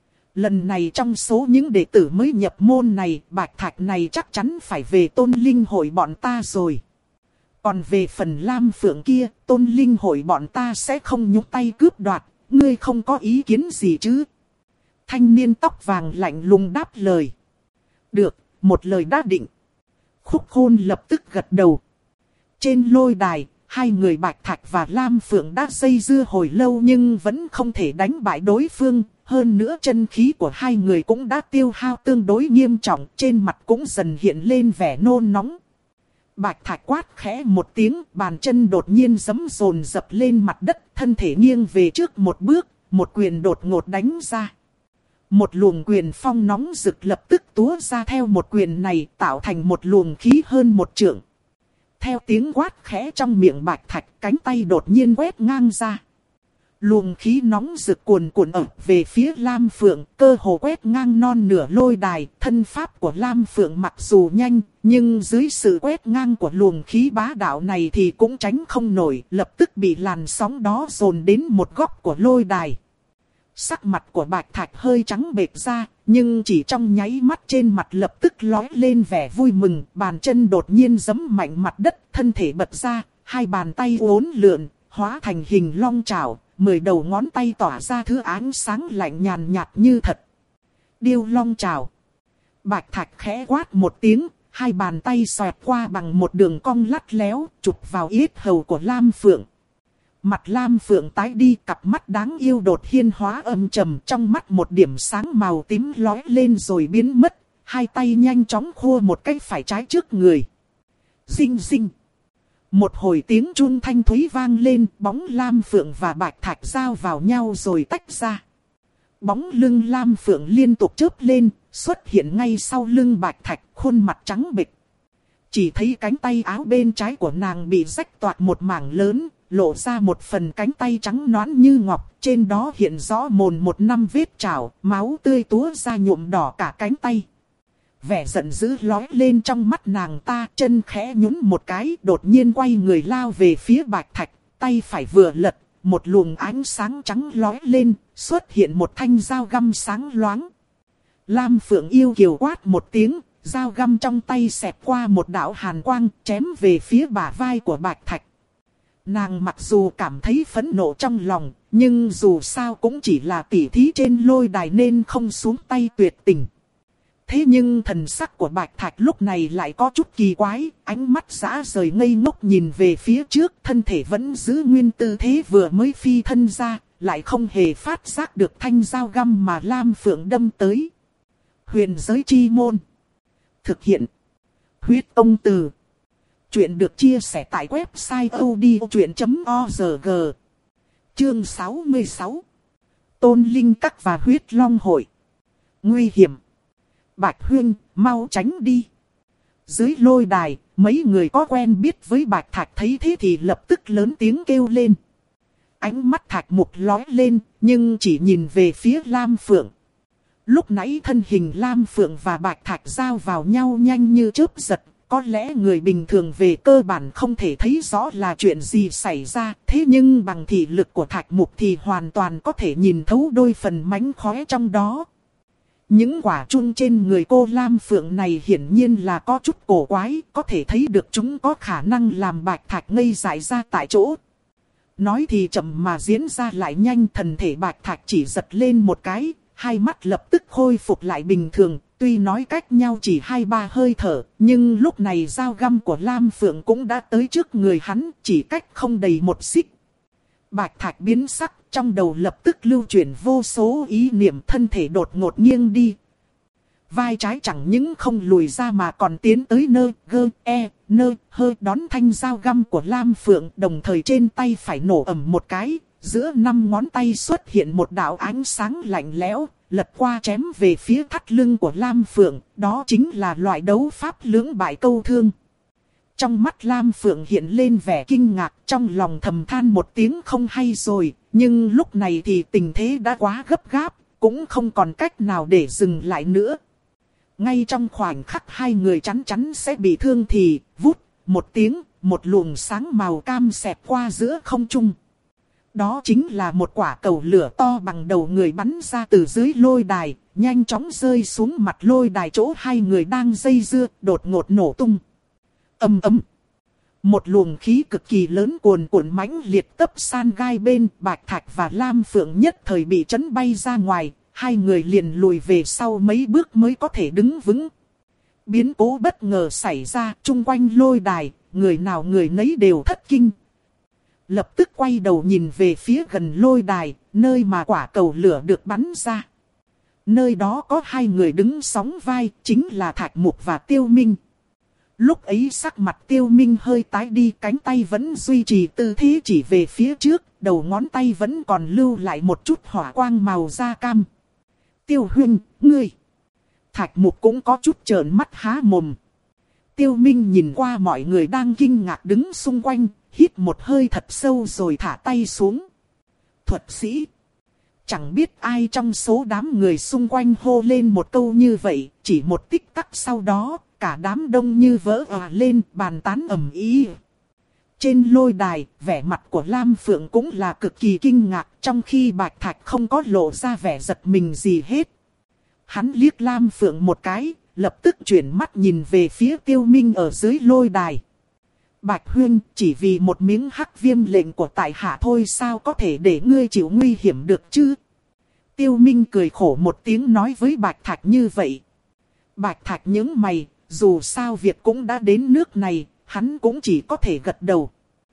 Lần này trong số những đệ tử mới nhập môn này, Bạch Thạch này chắc chắn phải về Tôn Linh hội bọn ta rồi. Còn về phần Lam Phượng kia, Tôn Linh hội bọn ta sẽ không nhúc tay cướp đoạt, ngươi không có ý kiến gì chứ? Thanh niên tóc vàng lạnh lùng đáp lời. Được, một lời đã định. Khúc Khôn lập tức gật đầu. Trên lôi đài, hai người Bạch Thạch và Lam Phượng đã dây dưa hồi lâu nhưng vẫn không thể đánh bại đối phương. Hơn nữa chân khí của hai người cũng đã tiêu hao tương đối nghiêm trọng, trên mặt cũng dần hiện lên vẻ nôn nóng. Bạch Thạch quát khẽ một tiếng, bàn chân đột nhiên giẫm dồn dập lên mặt đất, thân thể nghiêng về trước một bước, một quyền đột ngột đánh ra. Một luồng quyền phong nóng rực lập tức túa ra theo một quyền này, tạo thành một luồng khí hơn một trượng. Theo tiếng quát khẽ trong miệng Bạch Thạch, cánh tay đột nhiên quét ngang ra. Luồng khí nóng rực cuồn cuộn ập về phía Lam Phượng, cơ hồ quét ngang non nửa lôi đài. Thân pháp của Lam Phượng mặc dù nhanh, nhưng dưới sự quét ngang của luồng khí bá đạo này thì cũng tránh không nổi, lập tức bị làn sóng đó dồn đến một góc của lôi đài. Sắc mặt của Bạch Thạch hơi trắng bệch ra, nhưng chỉ trong nháy mắt trên mặt lập tức lóe lên vẻ vui mừng, bàn chân đột nhiên giẫm mạnh mặt đất, thân thể bật ra, hai bàn tay uốn lượn, hóa thành hình long chảo. Mười đầu ngón tay tỏa ra thứ ánh sáng lạnh nhàn nhạt như thật. Điêu long chảo. Bạch Thạch khẽ quát một tiếng, hai bàn tay xoẹt qua bằng một đường cong lắt léo, chụp vào yết hầu của Lam Phượng. Mặt Lam Phượng tái đi, cặp mắt đáng yêu đột hiên hóa âm trầm, trong mắt một điểm sáng màu tím lóe lên rồi biến mất, hai tay nhanh chóng khua một cái phải trái trước người. Dinh dinh. Một hồi tiếng chun thanh thúy vang lên, bóng Lam Phượng và Bạch Thạch giao vào nhau rồi tách ra. Bóng lưng Lam Phượng liên tục chớp lên, xuất hiện ngay sau lưng Bạch Thạch, khuôn mặt trắng bệch. Chỉ thấy cánh tay áo bên trái của nàng bị rách toạc một mảng lớn, lộ ra một phần cánh tay trắng nõn như ngọc, trên đó hiện rõ mồn một năm vết trào, máu tươi túa ra nhuộm đỏ cả cánh tay. Vẻ giận dữ lóe lên trong mắt nàng ta, chân khẽ nhún một cái, đột nhiên quay người lao về phía Bạch Thạch, tay phải vừa lật, một luồng ánh sáng trắng lóe lên, xuất hiện một thanh dao găm sáng loáng. Lam Phượng yêu kiều quát một tiếng, dao găm trong tay xẹt qua một đạo hàn quang, chém về phía bả vai của Bạch Thạch. Nàng mặc dù cảm thấy phẫn nộ trong lòng, nhưng dù sao cũng chỉ là tỉ thí trên lôi đài nên không xuống tay tuyệt tình. Thế nhưng thần sắc của Bạch Thạch lúc này lại có chút kỳ quái, ánh mắt dã rời ngây ngốc nhìn về phía trước, thân thể vẫn giữ nguyên tư thế vừa mới phi thân ra, lại không hề phát giác được thanh dao găm mà Lam Phượng đâm tới. Huyền giới chi môn. Thực hiện. Huyết Tông Từ. Chuyện được chia sẻ tại website odchuyện chấm org. Chương sáu mươi sáu. Tôn Linh Các và Huyết Long Hội. Nguy hiểm. Bạch Huyên, mau tránh đi. Dưới lôi đài, mấy người có quen biết với Bạch Thạch thấy thế thì lập tức lớn tiếng kêu lên. Ánh mắt Thạch Mục lóe lên, nhưng chỉ nhìn về phía Lam Phượng. Lúc nãy thân hình Lam Phượng và Bạch Thạch giao vào nhau nhanh như chớp giật. Có lẽ người bình thường về cơ bản không thể thấy rõ là chuyện gì xảy ra. Thế nhưng bằng thị lực của Thạch Mục thì hoàn toàn có thể nhìn thấu đôi phần mánh khóe trong đó. Những quả chun trên người cô Lam Phượng này hiển nhiên là có chút cổ quái. Có thể thấy được chúng có khả năng làm Bạch Thạch ngây dại ra tại chỗ. Nói thì chậm mà diễn ra lại nhanh, thần thể Bạch Thạch chỉ giật lên một cái. Hai mắt lập tức khôi phục lại bình thường. Tuy nói cách nhau chỉ hai ba hơi thở, nhưng lúc này dao găm của Lam Phượng cũng đã tới trước người hắn, chỉ cách không đầy một xích. Bạch Thạch biến sắc, trong đầu lập tức lưu chuyển vô số ý niệm, thân thể đột ngột nghiêng đi. Vai trái chẳng những không lùi ra mà còn tiến tới nơi, gơ, e, nơ, hơ đón thanh dao găm của Lam Phượng, đồng thời trên tay phải nổ ầm một cái, giữa năm ngón tay xuất hiện một đạo ánh sáng lạnh lẽo. Lật qua chém về phía thắt lưng của Lam Phượng, đó chính là loại đấu pháp lưỡng bại câu thương. Trong mắt Lam Phượng hiện lên vẻ kinh ngạc, trong lòng thầm than một tiếng không hay rồi, nhưng lúc này thì tình thế đã quá gấp gáp, cũng không còn cách nào để dừng lại nữa. Ngay trong khoảnh khắc hai người chắn chắn sẽ bị thương thì, vút, một tiếng, một luồng sáng màu cam xẹt qua giữa không trung. Đó chính là một quả cầu lửa to bằng đầu người bắn ra từ dưới lôi đài, nhanh chóng rơi xuống mặt lôi đài chỗ hai người đang dây dưa, đột ngột nổ tung. Ầm ầm. Một luồng khí cực kỳ lớn cuồn cuộn mãnh liệt tấp san gai bên, Bạch Thạch và Lam Phượng nhất thời bị chấn bay ra ngoài, hai người liền lùi về sau mấy bước mới có thể đứng vững. Biến cố bất ngờ xảy ra, chung quanh lôi đài, người nào người nấy đều thất kinh. Lập tức quay đầu nhìn về phía gần lôi đài, nơi mà quả cầu lửa được bắn ra. Nơi đó có hai người đứng sóng vai, chính là Thạch Mục và Tiêu Minh. Lúc ấy sắc mặt Tiêu Minh hơi tái đi, cánh tay vẫn duy trì tư thế chỉ về phía trước, đầu ngón tay vẫn còn lưu lại một chút hỏa quang màu da cam. Tiêu Huynh, ngươi! Thạch Mục cũng có chút trợn mắt há mồm. Tiêu Minh nhìn qua mọi người đang kinh ngạc đứng xung quanh, hít một hơi thật sâu rồi thả tay xuống. Thuật sĩ! Chẳng biết ai trong số đám người xung quanh hô lên một câu như vậy, chỉ một tích tắc sau đó, cả đám đông như vỡ òa lên, bàn tán ầm ĩ. Trên lôi đài, vẻ mặt của Lam Phượng cũng là cực kỳ kinh ngạc, trong khi Bạch Thạch không có lộ ra vẻ giật mình gì hết. Hắn liếc Lam Phượng một cái, lập tức chuyển mắt nhìn về phía Tiêu Minh ở dưới lôi đài. Bạch Huyên, chỉ vì một miếng hắc viêm lệnh của tại hạ thôi sao có thể để ngươi chịu nguy hiểm được chứ? Tiêu Minh cười khổ một tiếng nói với Bạch Thạch như vậy. Bạch Thạch nhướng mày, dù sao việc cũng đã đến nước này, hắn cũng chỉ có thể gật đầu.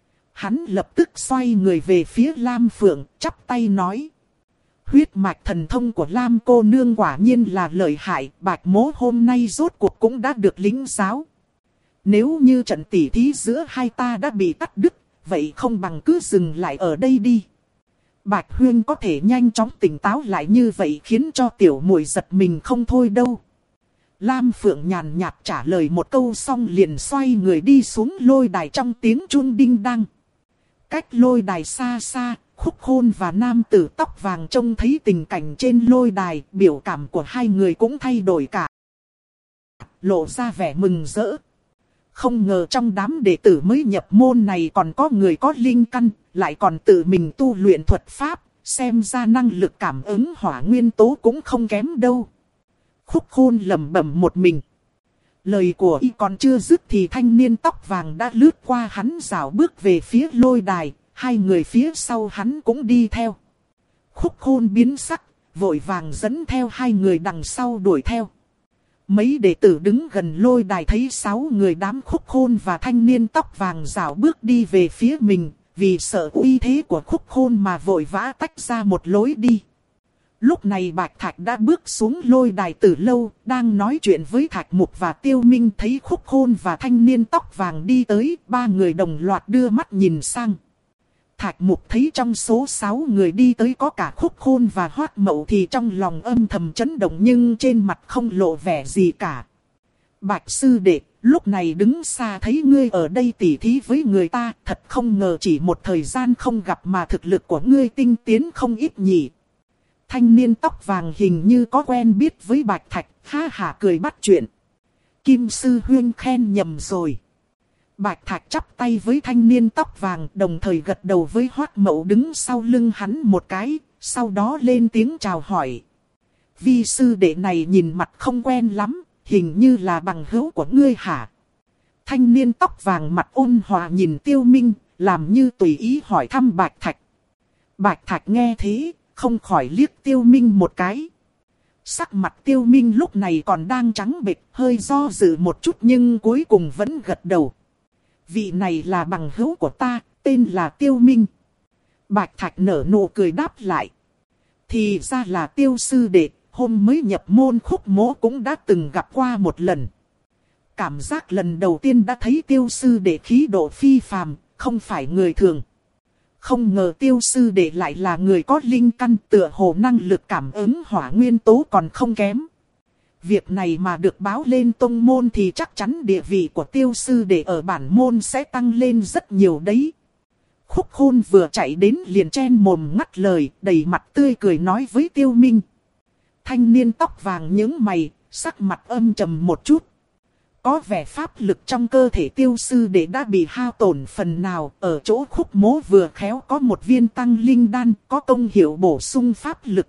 Hắn lập tức xoay người về phía Lam Phượng, chắp tay nói. Huyết mạch thần thông của Lam cô nương quả nhiên là lợi hại, Bạch mố hôm nay rốt cuộc cũng đã được lĩnh giáo. Nếu như trận tỉ thí giữa hai ta đã bị cắt đứt, vậy không bằng cứ dừng lại ở đây đi. Bạch Huyên có thể nhanh chóng tỉnh táo lại như vậy khiến cho tiểu muội giật mình không thôi đâu. Lam Phượng nhàn nhạt trả lời một câu xong liền xoay người đi xuống lôi đài trong tiếng chuông đinh đăng. Cách lôi đài xa xa, Khúc Khôn và nam tử tóc vàng trông thấy tình cảnh trên lôi đài, biểu cảm của hai người cũng thay đổi cả. Lộ ra vẻ mừng rỡ. Không ngờ trong đám đệ tử mới nhập môn này còn có người có linh căn, lại còn tự mình tu luyện thuật pháp, xem ra năng lực cảm ứng hỏa nguyên tố cũng không kém đâu. Khúc Khôn lẩm bẩm một mình. Lời của y còn chưa dứt thì thanh niên tóc vàng đã lướt qua hắn rảo bước về phía lôi đài, hai người phía sau hắn cũng đi theo. Khúc Khôn biến sắc, vội vàng dẫn theo hai người đằng sau đuổi theo. Mấy đệ tử đứng gần lôi đài thấy sáu người đám Khúc Khôn và thanh niên tóc vàng rảo bước đi về phía mình, vì sợ uy thế của Khúc Khôn mà vội vã tách ra một lối đi. Lúc này Bạch Thạch đã bước xuống lôi đài từ lâu, đang nói chuyện với Thạch Mục và Tiêu Minh, thấy Khúc Khôn và thanh niên tóc vàng đi tới, ba người đồng loạt đưa mắt nhìn sang. Thạch Mục thấy trong số sáu người đi tới có cả Khúc Khôn và Hoắc Mậu thì trong lòng âm thầm chấn động nhưng trên mặt không lộ vẻ gì cả. Bạch sư đệ, lúc này đứng xa thấy ngươi ở đây tỉ thí với người ta, thật không ngờ chỉ một thời gian không gặp mà thực lực của ngươi tinh tiến không ít nhỉ. Thanh niên tóc vàng hình như có quen biết với Bạch Thạch, ha hả cười bắt chuyện. Kim sư huynh khen nhầm rồi. Bạch Thạch chắp tay với thanh niên tóc vàng, đồng thời gật đầu với Hoắc Mậu đứng sau lưng hắn một cái, sau đó lên tiếng chào hỏi. Vi sư đệ này nhìn mặt không quen lắm, hình như là bằng hữu của ngươi hả? Thanh niên tóc vàng mặt ôn hòa nhìn Tiêu Minh, làm như tùy ý hỏi thăm Bạch Thạch. Bạch Thạch nghe thế, không khỏi liếc Tiêu Minh một cái. Sắc mặt Tiêu Minh lúc này còn đang trắng bệch, hơi do dự một chút nhưng cuối cùng vẫn gật đầu. Vị này là bằng hữu của ta, tên là Tiêu Minh. Bạch Thạch nở nụ cười đáp lại. Thì ra là Tiêu sư đệ, hôm mới nhập môn Khúc Mỗ cũng đã từng gặp qua một lần. Cảm giác lần đầu tiên đã thấy Tiêu sư đệ khí độ phi phàm, không phải người thường. Không ngờ Tiêu sư đệ lại là người có linh căn, tựa hồ năng lực cảm ứng hỏa nguyên tố còn không kém. Việc này mà được báo lên tông môn thì chắc chắn địa vị của Tiêu sư đệ ở bản môn sẽ tăng lên rất nhiều đấy. Khúc Khôn vừa chạy đến liền chen mồm ngắt lời, đầy mặt tươi cười nói với Tiêu Minh. Thanh niên tóc vàng nhướng mày, sắc mặt âm trầm một chút. Có vẻ pháp lực trong cơ thể Tiêu sư đệ đã bị hao tổn phần nào, ở chỗ Khúc Mỗ vừa khéo có một viên tăng linh đan, có công hiệu bổ sung pháp lực.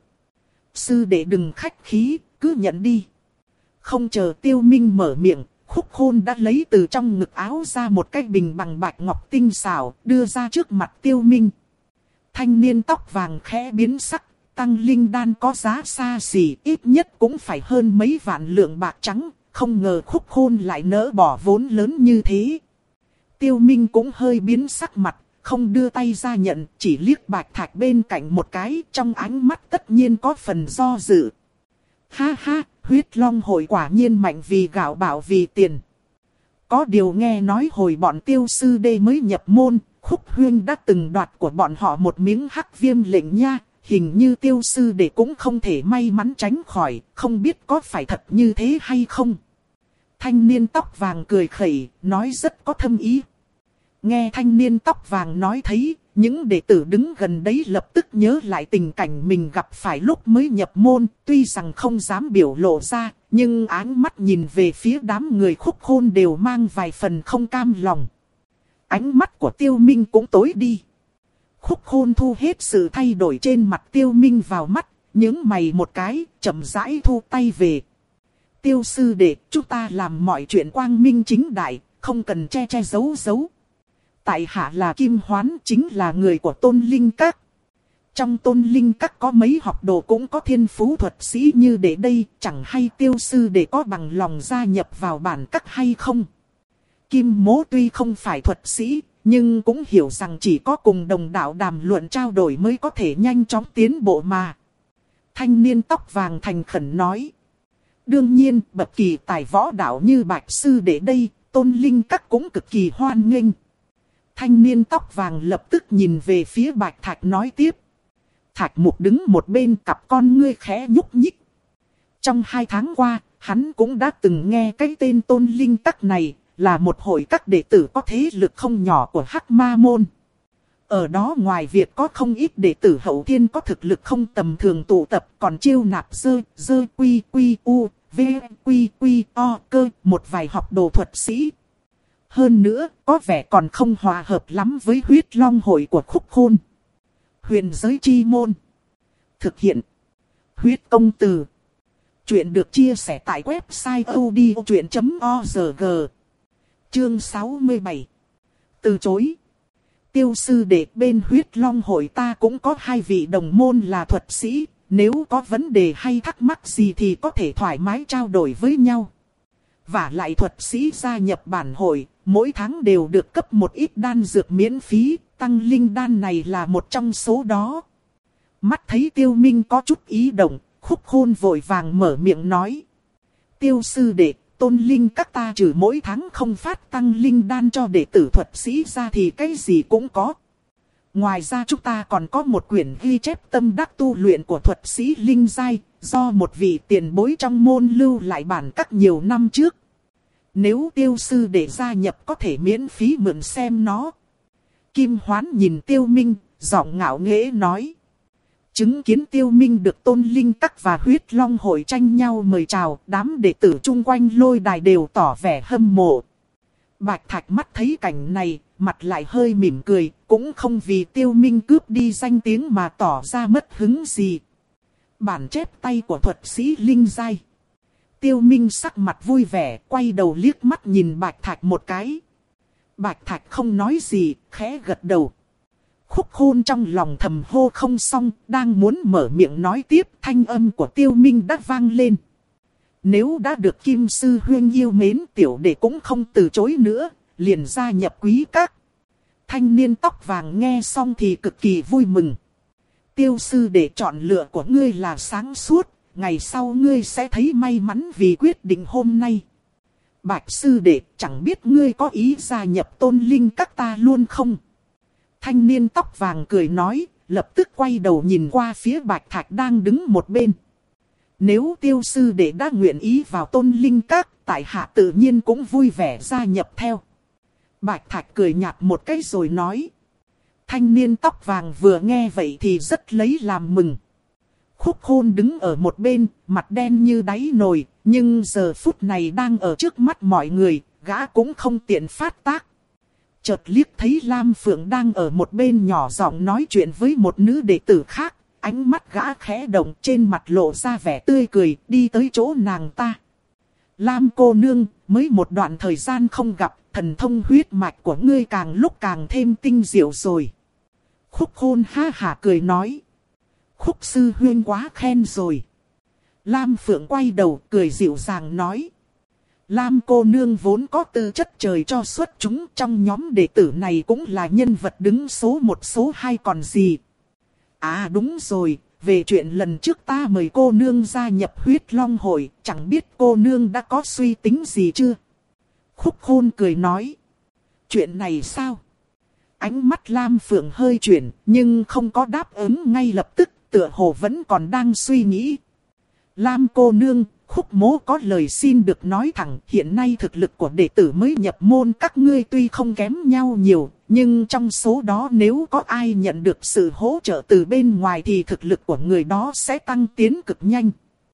Sư đệ đừng khách khí, cứ nhận đi. Không chờ Tiêu Minh mở miệng, Khúc Khôn đã lấy từ trong ngực áo ra một cái bình bằng bạch ngọc tinh xảo, đưa ra trước mặt Tiêu Minh. Thanh niên tóc vàng khẽ biến sắc, tăng linh đan có giá xa xỉ, ít nhất cũng phải hơn mấy vạn lượng bạc trắng, không ngờ Khúc Khôn lại nỡ bỏ vốn lớn như thế. Tiêu Minh cũng hơi biến sắc mặt, không đưa tay ra nhận, chỉ liếc Bạch Thạch bên cạnh một cái, trong ánh mắt tất nhiên có phần do dự. Ha ha, huyết long hội quả nhiên mạnh vì gạo bảo vì tiền. Có điều nghe nói hồi bọn Tiêu sư đê mới nhập môn, Khúc huynh đã từng đoạt của bọn họ một miếng hắc viêm lệnh nha. Hình như Tiêu sư đệ cũng không thể may mắn tránh khỏi, không biết có phải thật như thế hay không. Thanh niên tóc vàng cười khẩy, nói rất có thâm ý. Nghe thanh niên tóc vàng nói thấy, những đệ tử đứng gần đấy lập tức nhớ lại tình cảnh mình gặp phải lúc mới nhập môn, tuy rằng không dám biểu lộ ra, nhưng áng mắt nhìn về phía đám người Khúc Khôn đều mang vài phần không cam lòng. Ánh mắt của Tiêu Minh cũng tối đi. Khúc Khôn thu hết sự thay đổi trên mặt Tiêu Minh vào mắt, nhướng mày một cái, chậm rãi thu tay về. Tiêu sư đệ, chúng ta làm mọi chuyện quang minh chính đại, không cần che che giấu giấu. Tại hạ là Kim Hoán, chính là người của Tôn Linh Các. Trong Tôn Linh Các có mấy học đồ cũng có thiên phú thuật sĩ như đệ đây, chẳng hay Tiêu sư đệ có bằng lòng gia nhập vào bản các hay không? Kim Mỗ tuy không phải thuật sĩ, nhưng cũng hiểu rằng chỉ có cùng đồng đạo đàm luận trao đổi mới có thể nhanh chóng tiến bộ mà. Thanh niên tóc vàng thành khẩn nói. Đương nhiên, bậc kỳ tài võ đạo như Bạch sư đệ đây, Tôn Linh Các cũng cực kỳ hoan nghênh. Thanh niên tóc vàng lập tức nhìn về phía Bạch Thạch nói tiếp. Thạch Mục đứng một bên, cặp con ngươi khẽ nhúc nhích. Trong hai tháng qua, hắn cũng đã từng nghe cái tên Tôn Linh Các này, là một hội các đệ tử có thế lực không nhỏ của Hắc Ma Môn. Ở đó ngoài việc có không ít đệ tử hậu thiên có thực lực không tầm thường tụ tập, còn chiêu nạp dơ, dơ quy quy u, v quy quy o cơ, một vài học đồ thuật sĩ. Hơn nữa, có vẻ còn không hòa hợp lắm với huyết long hội của Khúc Khôn. Huyền giới chi môn. Thực hiện. Huyết công từ. Chuyện được chia sẻ tại website odchuyện chấm org. Chương sáu mươi bảy. Từ chối. Tiêu sư đệ, bên huyết long hội ta cũng có hai vị đồng môn là thuật sĩ. Nếu có vấn đề hay thắc mắc gì thì có thể thoải mái trao đổi với nhau. Và lại thuật sĩ gia nhập bản hội, mỗi tháng đều được cấp một ít đan dược miễn phí, tăng linh đan này là một trong số đó. Mắt thấy Tiêu Minh có chút ý động, Khúc Khôn vội vàng mở miệng nói. Tiêu sư đệ, Tôn Linh Các ta trừ mỗi tháng không phát tăng linh đan cho đệ tử thuật sĩ ra thì cái gì cũng có. Ngoài ra chúng ta còn có một quyển ghi chép tâm đắc tu luyện của thuật sĩ Linh Giai, do một vị tiền bối trong môn lưu lại bản các nhiều năm trước. Nếu Tiêu sư đệ gia nhập có thể miễn phí mượn xem nó. Kim Hoán nhìn Tiêu Minh, giọng ngạo nghễ nói. Chứng kiến Tiêu Minh được Tôn Linh Các và Huyết Long hội tranh nhau mời chào, đám đệ tử chung quanh lôi đài đều tỏ vẻ hâm mộ. Bạch Thạch mắt thấy cảnh này, mặt lại hơi mỉm cười, cũng không vì Tiêu Minh cướp đi danh tiếng mà tỏ ra mất hứng gì. Bản chép tay của thuật sĩ Linh Giai. Tiêu Minh sắc mặt vui vẻ, quay đầu liếc mắt nhìn Bạch Thạch một cái. Bạch Thạch không nói gì, khẽ gật đầu. Khúc Khôn trong lòng thầm hô không xong, đang muốn mở miệng nói tiếp, thanh âm của Tiêu Minh đã vang lên. Nếu đã được Kim Sư Huyên yêu mến, tiểu đệ cũng không từ chối nữa, liền gia nhập quý các. Thanh niên tóc vàng nghe xong thì cực kỳ vui mừng. Tiêu sư đệ chọn lựa của ngươi là sáng suốt, ngày sau ngươi sẽ thấy may mắn vì quyết định hôm nay. Bạch sư đệ, chẳng biết ngươi có ý gia nhập Tôn Linh Các ta luôn không? Thanh niên tóc vàng cười nói, lập tức quay đầu nhìn qua phía Bạch Thạch đang đứng một bên. Nếu Tiêu sư đệ đã nguyện ý vào Tôn Linh Các, tại hạ tự nhiên cũng vui vẻ gia nhập theo. Bạch Thạch cười nhạt một cái rồi nói. Thanh niên tóc vàng vừa nghe vậy thì rất lấy làm mừng. Khúc Khôn đứng ở một bên, mặt đen như đáy nồi, nhưng giờ phút này đang ở trước mắt mọi người, gã cũng không tiện phát tác. Chợt liếc thấy Lam Phượng đang ở một bên nhỏ giọng nói chuyện với một nữ đệ tử khác, ánh mắt gã khẽ động, trên mặt lộ ra vẻ tươi cười, đi tới chỗ nàng ta. Lam cô nương, mới một đoạn thời gian không gặp, thần thông huyết mạch của ngươi càng lúc càng thêm tinh diệu rồi. Khúc Khôn ha hả cười nói. Khúc sư huyên quá khen rồi. Lam Phượng quay đầu cười dịu dàng nói. Lam cô nương vốn có tư chất trời cho xuất chúng, trong nhóm đệ tử này cũng là nhân vật đứng số một số hai còn gì. À đúng rồi, về chuyện lần trước ta mời cô nương gia nhập huyết long hội, chẳng biết cô nương đã có suy tính gì chưa? Khúc Khôn cười nói. Chuyện này sao? Ánh mắt Lam Phượng hơi chuyển, nhưng không có đáp ứng ngay lập tức, tựa hồ vẫn còn đang suy nghĩ. Lam cô nương, Khúc mỗ có lời xin được nói thẳng, hiện nay thực lực của đệ tử mới nhập môn các ngươi tuy không kém nhau nhiều, nhưng trong số đó nếu có ai nhận được sự hỗ trợ từ bên ngoài thì thực lực của người đó sẽ tăng tiến cực nhanh.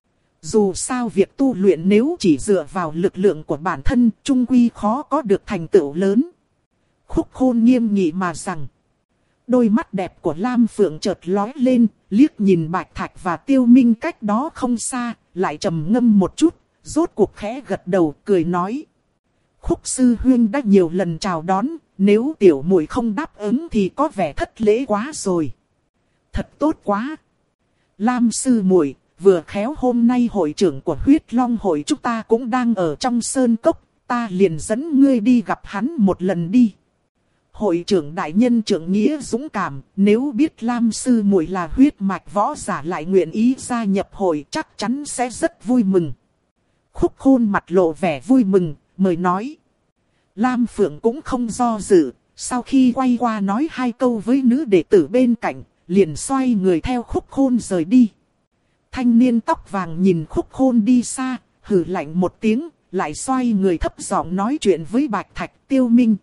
Dù sao việc tu luyện nếu chỉ dựa vào lực lượng của bản thân, chung quy khó có được thành tựu lớn. Khúc Khôn nghiêm nghị mà rằng. Đôi mắt đẹp của Lam Phượng chợt lóe lên, liếc nhìn Bạch Thạch và Tiêu Minh cách đó không xa, lại trầm ngâm một chút, rốt cuộc khẽ gật đầu cười nói. Khúc sư huyên đã nhiều lần chào đón, nếu tiểu muội không đáp ứng thì có vẻ thất lễ quá rồi. Thật tốt quá. Lam sư muội, vừa khéo hôm nay hội trưởng của huyết long hội chúng ta cũng đang ở trong sơn cốc, ta liền dẫn ngươi đi gặp hắn một lần đi. Hội trưởng đại nhân trưởng nghĩa dũng cảm, nếu biết Lam sư muội là huyết mạch võ giả lại nguyện ý gia nhập hội chắc chắn sẽ rất vui mừng. Khúc Khôn mặt lộ vẻ vui mừng, mời nói. Lam Phượng cũng không do dự, sau khi quay qua nói hai câu với nữ đệ tử bên cạnh, liền xoay người theo Khúc Khôn rời đi. Thanh niên tóc vàng nhìn Khúc Khôn đi xa, hừ lạnh một tiếng, lại xoay người thấp giọng nói chuyện với Bạch Thạch, Tiêu Minh.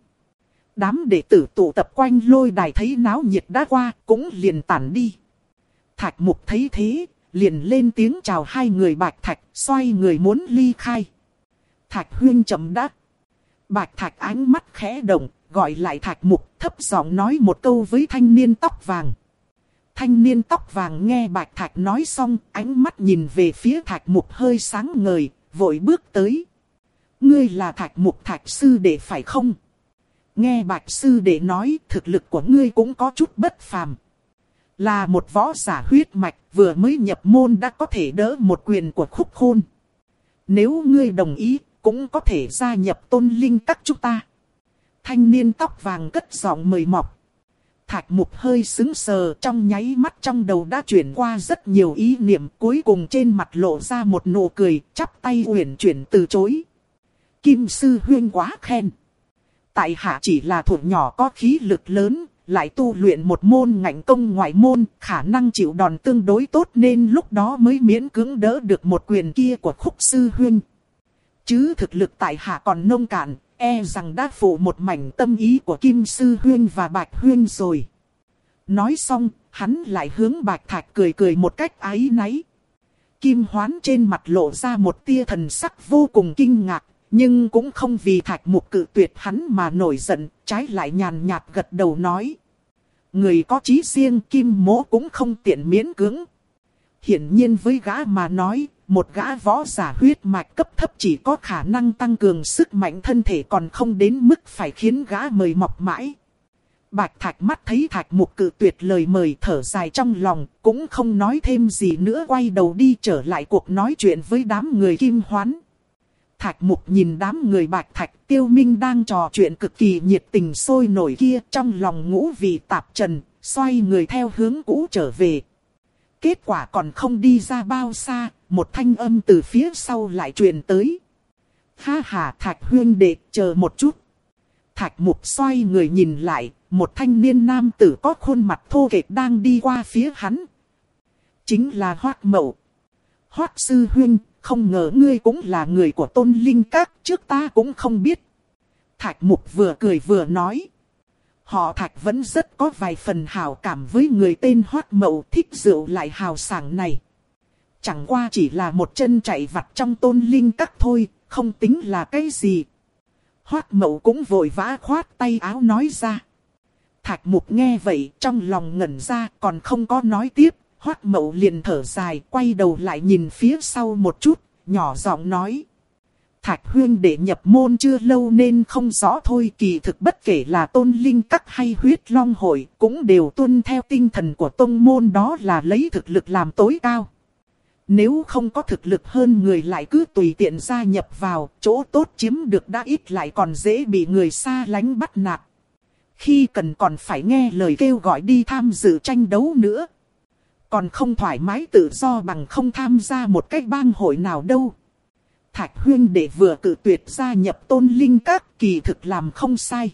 Đám đệ tử tụ tập quanh lôi đài thấy náo nhiệt đã qua, cũng liền tản đi. Thạch Mục thấy thế, liền lên tiếng chào hai người Bạch Thạch, xoay người muốn ly khai. Thạch huynh chậm đã. Bạch Thạch ánh mắt khẽ động, gọi lại Thạch Mục, thấp giọng nói một câu với thanh niên tóc vàng. Thanh niên tóc vàng nghe Bạch Thạch nói xong, ánh mắt nhìn về phía Thạch Mục hơi sáng ngời, vội bước tới. Ngươi là Thạch Mục Thạch sư đệ phải không? Nghe Bạch sư đệ nói, thực lực của ngươi cũng có chút bất phàm. Là một võ giả huyết mạch, vừa mới nhập môn đã có thể đỡ một quyền của Khúc Khôn. Nếu ngươi đồng ý, cũng có thể gia nhập Tôn Linh Các chúng ta. Thanh niên tóc vàng cất giọng mời mọc. Thạch Mục hơi sững sờ, trong nháy mắt trong đầu đã chuyển qua rất nhiều ý niệm, cuối cùng trên mặt lộ ra một nụ cười, chắp tay uyển chuyển từ chối. Kim sư huynh quá khen. Tại hạ chỉ là thuộc nhỏ có khí lực lớn, lại tu luyện một môn ngạnh công ngoại môn, khả năng chịu đòn tương đối tốt nên lúc đó mới miễn cưỡng đỡ được một quyền kia của Khúc sư huynh. Chứ thực lực tại hạ còn nông cạn, e rằng đã phụ một mảnh tâm ý của Kim sư huynh và Bạch huynh rồi. Nói xong, hắn lại hướng Bạch Thạch cười cười một cách áy náy. Kim Hoán trên mặt lộ ra một tia thần sắc vô cùng kinh ngạc, nhưng cũng không vì Thạch Mục cự tuyệt hắn mà nổi giận, trái lại nhàn nhạt gật đầu nói. Người có chí riêng, Kim mỗ cũng không tiện miễn cưỡng. Hiển nhiên với gã mà nói, một gã võ giả huyết mạch cấp thấp chỉ có khả năng tăng cường sức mạnh thân thể còn không đến mức phải khiến gã mời mọc mãi. Bạch Thạch mắt thấy Thạch Mục cự tuyệt lời mời, thở dài trong lòng, cũng không nói thêm gì nữa, quay đầu đi trở lại cuộc nói chuyện với đám người Kim Hoán. Thạch Mục nhìn đám người Bạch Thạch, Tiêu Minh đang trò chuyện cực kỳ nhiệt tình sôi nổi kia, trong lòng ngũ vị tạp trần, xoay người theo hướng cũ trở về. Kết quả còn không đi ra bao xa, một thanh âm từ phía sau lại truyền tới. Ha ha, Thạch huynh đệ, chờ một chút. Thạch Mục xoay người nhìn lại, một thanh niên nam tử có khuôn mặt thô kệch đang đi qua phía hắn. Chính là Hoắc Mậu. Hoắc sư huynh, không ngờ ngươi cũng là người của Tôn Linh Các, trước ta cũng không biết. Thạch Mục vừa cười vừa nói. Họ Thạch vẫn rất có vài phần hảo cảm với người tên Hoắc Mậu, thích rượu lại hào sảng này. Chẳng qua chỉ là một chân chạy vặt trong Tôn Linh Các thôi, không tính là cái gì. Hoắc Mậu cũng vội vã khoát tay áo nói ra. Thạch Mục nghe vậy trong lòng ngẩn ra, còn không có nói tiếp. Hoắc Mậu liền thở dài, quay đầu lại nhìn phía sau một chút, nhỏ giọng nói. Thạch huynh đệ nhập môn chưa lâu nên không rõ thôi, kỳ thực bất kể là Tôn Linh Các hay Huyết Long Hội cũng đều tuân theo tinh thần của tông môn, đó là lấy thực lực làm tối cao. Nếu không có thực lực hơn người lại cứ tùy tiện gia nhập vào, chỗ tốt chiếm được đã ít lại còn dễ bị người xa lánh bắt nạt. Khi cần còn phải nghe lời kêu gọi đi tham dự tranh đấu nữa. Còn không thoải mái tự do bằng không tham gia một cái bang hội nào đâu. Thạch huynh đệ vừa cự tuyệt gia nhập Tôn Linh Các, kỳ thực làm không sai.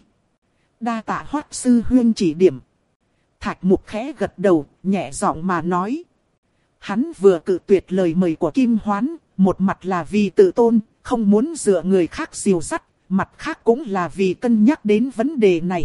Đa tạ Hoắc sư huynh chỉ điểm. Thạch Mục khẽ gật đầu, nhẹ giọng mà nói. Hắn vừa cự tuyệt lời mời của Kim Hoán, một mặt là vì tự tôn, không muốn dựa người khác dìu dắt, mặt khác cũng là vì cân nhắc đến vấn đề này.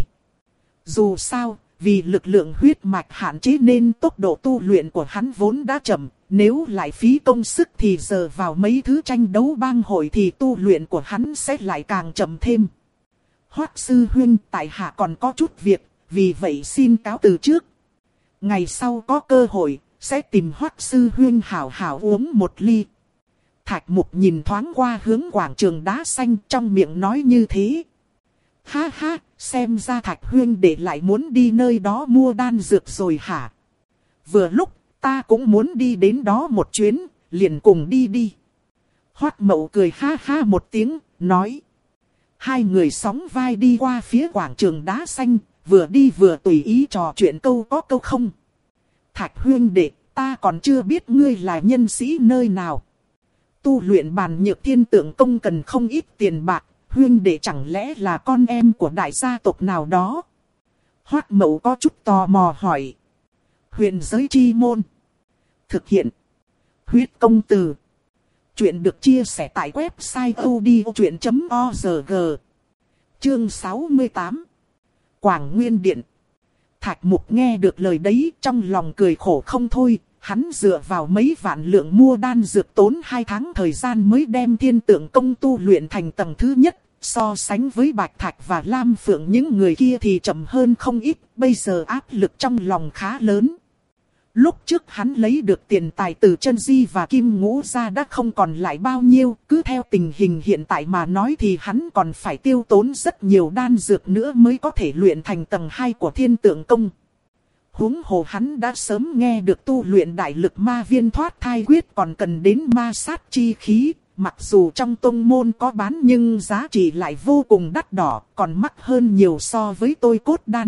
Dù sao, vì lực lượng huyết mạch hạn chế nên tốc độ tu luyện của hắn vốn đã chậm, nếu lại phí công sức thì giờ vào mấy thứ tranh đấu bang hội thì tu luyện của hắn sẽ lại càng chậm thêm. Hoắc sư huynh, tại hạ còn có chút việc, vì vậy xin cáo từ trước. Ngày sau có cơ hội, sẽ tìm Hoắc sư huynh hảo hảo uống một ly. Thạch Mục nhìn thoáng qua hướng quảng trường đá xanh, trong miệng nói như thế. Ha ha, xem ra Thạch huynh đệ lại muốn đi nơi đó mua đan dược rồi hả? Vừa lúc, ta cũng muốn đi đến đó một chuyến, liền cùng đi đi. Hoắc Mậu cười ha ha một tiếng, nói. Hai người sóng vai đi qua phía quảng trường đá xanh, vừa đi vừa tùy ý trò chuyện câu có câu không. Thạch huynh đệ, ta còn chưa biết ngươi là nhân sĩ nơi nào. Tu luyện bàn nhược thiên tượng công cần không ít tiền bạc, huynh đệ chẳng lẽ là con em của đại gia tộc nào đó? Hoắc Mậu có chút tò mò hỏi. Huyền giới chi môn. Thực hiện. Huyết công từ. Chuyện được chia sẻ tại website odchuyện chấm org. Chương sáu mươi tám. Quảng Nguyên Điện. Thạch Mục nghe được lời đấy trong lòng cười khổ không thôi. Hắn dựa vào mấy vạn lượng mua đan dược tốn hai tháng thời gian mới đem thiên tượng công tu luyện thành tầng thứ nhất. So sánh với Bạch Thạch và Lam Phượng những người kia thì chậm hơn không ít. Bây giờ áp lực trong lòng khá lớn. Lúc trước hắn lấy được tiền tài từ Chân Di và Kim Ngũ ra đã không còn lại bao nhiêu. Cứ theo tình hình hiện tại mà nói thì hắn còn phải tiêu tốn rất nhiều đan dược nữa mới có thể luyện thành tầng hai của thiên tượng công. Huống hồ hắn đã sớm nghe được tu luyện đại lực ma viên thoát thai quyết còn cần đến ma sát chi khí. Mặc dù trong tông môn có bán nhưng giá trị lại vô cùng đắt đỏ, còn mắc hơn nhiều so với tôi cốt đan.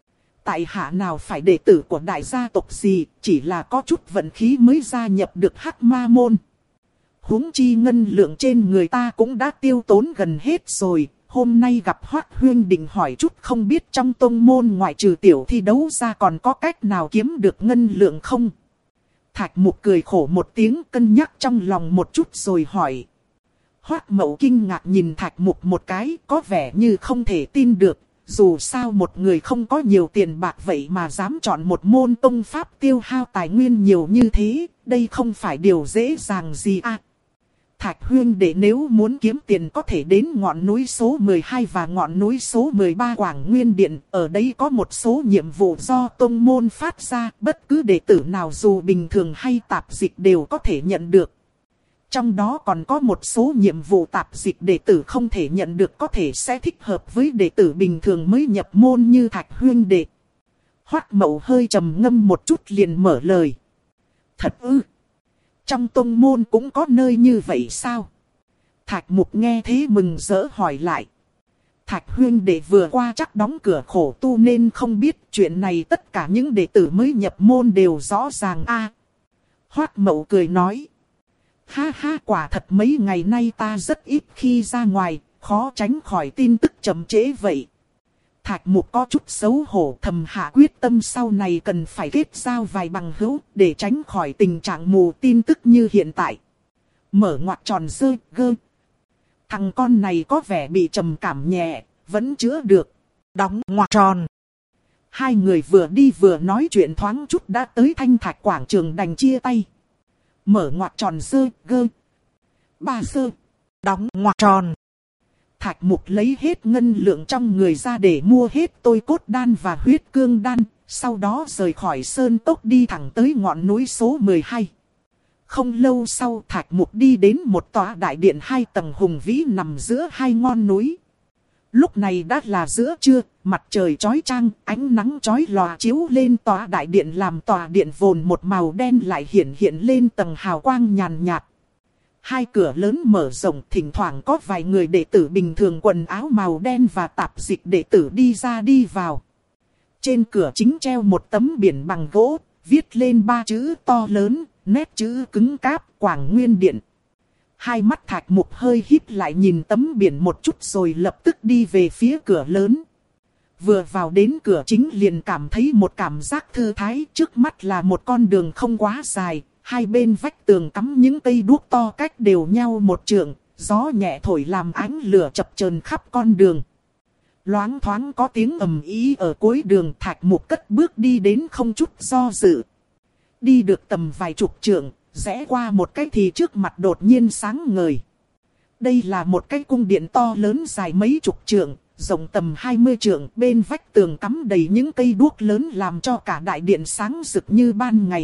Tại hạ nào phải đệ tử của đại gia tộc gì, chỉ là có chút vận khí mới gia nhập được Hắc Ma môn. Huống chi ngân lượng trên người ta cũng đã tiêu tốn gần hết rồi. Hôm nay gặp Hoắc huynh định hỏi chút không biết trong tông môn ngoại trừ tiểu thi đấu ra còn có cách nào kiếm được ngân lượng không? Thạch Mục cười khổ một tiếng cân nhắc trong lòng một chút rồi hỏi. Hoắc Mậu kinh ngạc nhìn Thạch Mục một cái có vẻ như không thể tin được. Dù sao một người không có nhiều tiền bạc vậy mà dám chọn một môn tông pháp tiêu hao tài nguyên nhiều như thế. Đây không phải điều dễ dàng gì à. Thạch huynh đệ nếu muốn kiếm tiền có thể đến ngọn núi số mười hai và ngọn núi số mười ba Quảng Nguyên Điện. Ở đây có một số nhiệm vụ do tông môn phát ra. Bất cứ đệ tử nào dù bình thường hay tạp dịch đều có thể nhận được. Trong đó còn có một số nhiệm vụ tạp dịch đệ tử không thể nhận được có thể sẽ thích hợp với đệ tử bình thường mới nhập môn như Thạch huynh đệ. Hoắc Mậu hơi trầm ngâm một chút liền mở lời. Thật ư? Trong tông môn cũng có nơi như vậy sao? Thạch Mục nghe thế mừng rỡ hỏi lại. Thạch huynh đệ vừa qua chắc đóng cửa khổ tu nên không biết chuyện này tất cả những đệ tử mới nhập môn đều rõ ràng a. À, Hoắc Mậu cười nói. Ha ha, quả thật mấy ngày nay ta rất ít khi ra ngoài, khó tránh khỏi tin tức chậm trễ vậy. Thạch Mục có chút xấu hổ thầm hạ quyết tâm sau này cần phải kết giao vài bằng hữu để tránh khỏi tình trạng mù tin tức như hiện tại. Mở ngoặc tròn dơ gơ. Thằng con này có vẻ bị trầm cảm nhẹ, vẫn chữa được. Đóng ngoặc tròn. Hai người vừa đi vừa nói chuyện thoáng chút đã tới Thanh Thạch quảng trường đành chia tay. Mở ngoặc tròn dơ gơ. Ba sơ. Đóng ngoặc tròn. Thạch Mục lấy hết ngân lượng trong người ra để mua hết tôi cốt đan và huyết cương đan, sau đó rời khỏi sơn tốc đi thẳng tới ngọn núi số mười hai. Không lâu sau Thạch Mục đi đến một tòa đại điện hai tầng hùng vĩ nằm giữa hai ngọn núi. Lúc này đã là giữa trưa, mặt trời chói chang, ánh nắng chói lòa chiếu lên tòa đại điện làm tòa điện vồn một màu đen lại hiện hiện lên tầng hào quang nhàn nhạt. Hai cửa lớn mở rộng, thỉnh thoảng có vài người đệ tử bình thường quần áo màu đen và tạp dịch đệ tử đi ra đi vào. Trên cửa chính treo một tấm biển bằng gỗ, viết lên ba chữ to lớn, nét chữ cứng cáp, Quảng Nguyên Điện. Hai mắt Thạch Mục hơi híp lại nhìn tấm biển một chút rồi lập tức đi về phía cửa lớn. Vừa vào đến cửa chính liền cảm thấy một cảm giác thư thái, trước mắt là một con đường không quá dài. Hai bên vách tường cắm những cây đuốc to cách đều nhau một trượng, gió nhẹ thổi làm ánh lửa chập chờn khắp con đường. Loáng thoáng có tiếng ầm ĩ ở cuối đường, Thạch Mục cất bước đi đến không chút do dự. Đi được tầm vài chục trượng, rẽ qua một cái thì trước mặt đột nhiên sáng ngời. Đây là một cái cung điện to lớn dài mấy chục trượng, rộng tầm hai mươi trượng, bên vách tường cắm đầy những cây đuốc lớn làm cho cả đại điện sáng rực như ban ngày.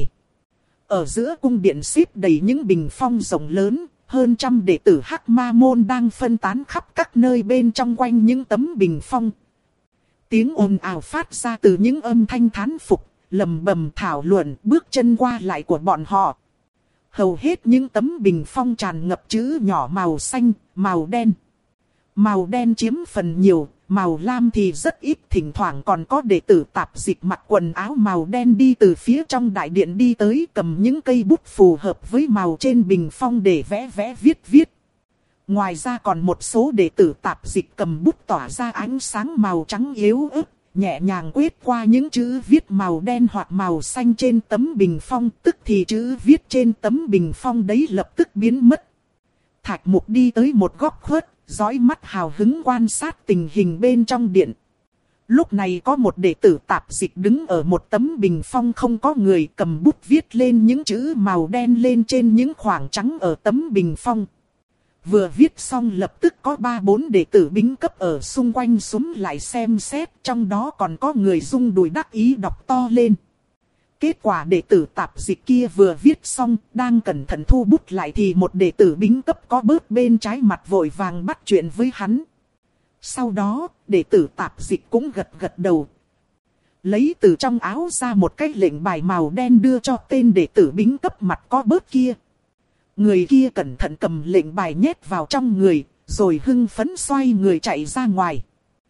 Ở giữa cung điện xếp đầy những bình phong rộng lớn, hơn trăm đệ tử Hắc Ma môn đang phân tán khắp các nơi bên trong quanh những tấm bình phong. Tiếng ồn ào phát ra từ những âm thanh thán phục, lầm bầm thảo luận, bước chân qua lại của bọn họ. Hầu hết những tấm bình phong tràn ngập chữ nhỏ màu xanh, màu đen. Màu đen chiếm phần nhiều, màu lam thì rất ít, thỉnh thoảng còn có đệ tử tạp dịch mặc quần áo màu đen đi từ phía trong đại điện đi tới cầm những cây bút phù hợp với màu trên bình phong để vẽ vẽ viết viết. Ngoài ra còn một số đệ tử tạp dịch cầm bút tỏa ra ánh sáng màu trắng yếu ớt, nhẹ nhàng quét qua những chữ viết màu đen hoặc màu xanh trên tấm bình phong, tức thì chữ viết trên tấm bình phong đấy lập tức biến mất. Thạch Mục đi tới một góc khuất, dõi mắt hào hứng quan sát tình hình bên trong điện. Lúc này có một đệ tử tạp dịch đứng ở một tấm bình phong không có người, cầm bút viết lên những chữ màu đen lên trên những khoảng trắng ở tấm bình phong. Vừa viết xong lập tức có ba bốn đệ tử bính cấp ở xung quanh xúm lại xem xét, trong đó còn có người rung đùi đắc ý đọc to lên. Kết quả đệ tử tạp dịch kia vừa viết xong, đang cẩn thận thu bút lại thì một đệ tử bính cấp có bớt bên trái mặt vội vàng bắt chuyện với hắn. Sau đó, đệ tử tạp dịch cũng gật gật đầu. Lấy từ trong áo ra một cái lệnh bài màu đen đưa cho tên đệ tử bính cấp mặt có bớt kia. Người kia cẩn thận cầm lệnh bài nhét vào trong người, rồi hưng phấn xoay người chạy ra ngoài.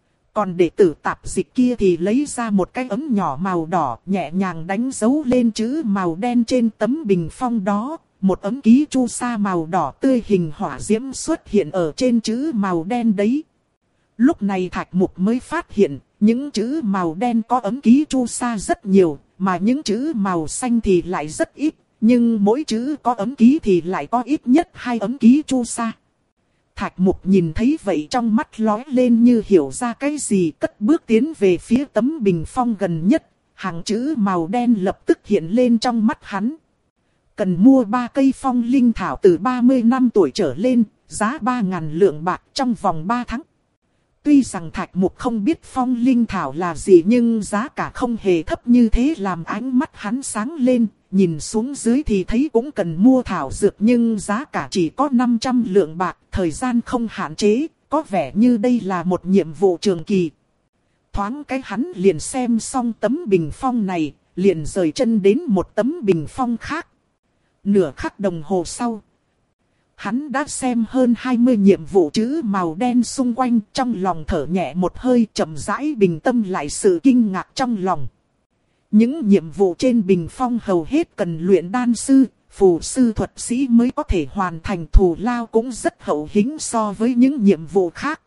Còn đệ tử tạp dịch kia thì lấy ra một cái ấm nhỏ màu đỏ, nhẹ nhàng đánh dấu lên chữ màu đen trên tấm bình phong đó. Một ấm ký chu sa màu đỏ tươi hình hỏa diễm xuất hiện ở trên chữ màu đen đấy. Lúc này Thạch Mục mới phát hiện, những chữ màu đen có ấm ký chu sa rất nhiều, mà những chữ màu xanh thì lại rất ít. Nhưng mỗi chữ có ấm ký thì lại có ít nhất hai ấm ký chu sa. Thạch Mục nhìn thấy vậy trong mắt lóe lên như hiểu ra cái gì, cất bước tiến về phía tấm bình phong gần nhất. Hàng chữ màu đen lập tức hiện lên trong mắt hắn. Cần mua ba cây phong linh thảo từ ba mươi năm tuổi trở lên, giá ba ngàn lượng bạc trong vòng ba tháng. Tuy rằng Thạch Mục không biết phong linh thảo là gì nhưng giá cả không hề thấp như thế làm ánh mắt hắn sáng lên. Nhìn xuống dưới thì thấy cũng cần mua thảo dược nhưng giá cả chỉ có năm trăm lượng bạc, thời gian không hạn chế, có vẻ như đây là một nhiệm vụ trường kỳ. Thoáng cái hắn liền xem xong tấm bình phong này, liền rời chân đến một tấm bình phong khác. Nửa khắc đồng hồ sau, hắn đã xem hơn hai mươi nhiệm vụ chữ màu đen xung quanh, trong lòng thở nhẹ một hơi, chậm rãi bình tâm lại sự kinh ngạc trong lòng. Những nhiệm vụ trên bình phong hầu hết cần luyện đan sư, phù sư thuật sĩ mới có thể hoàn thành, thù lao cũng rất hậu hĩnh so với những nhiệm vụ khác.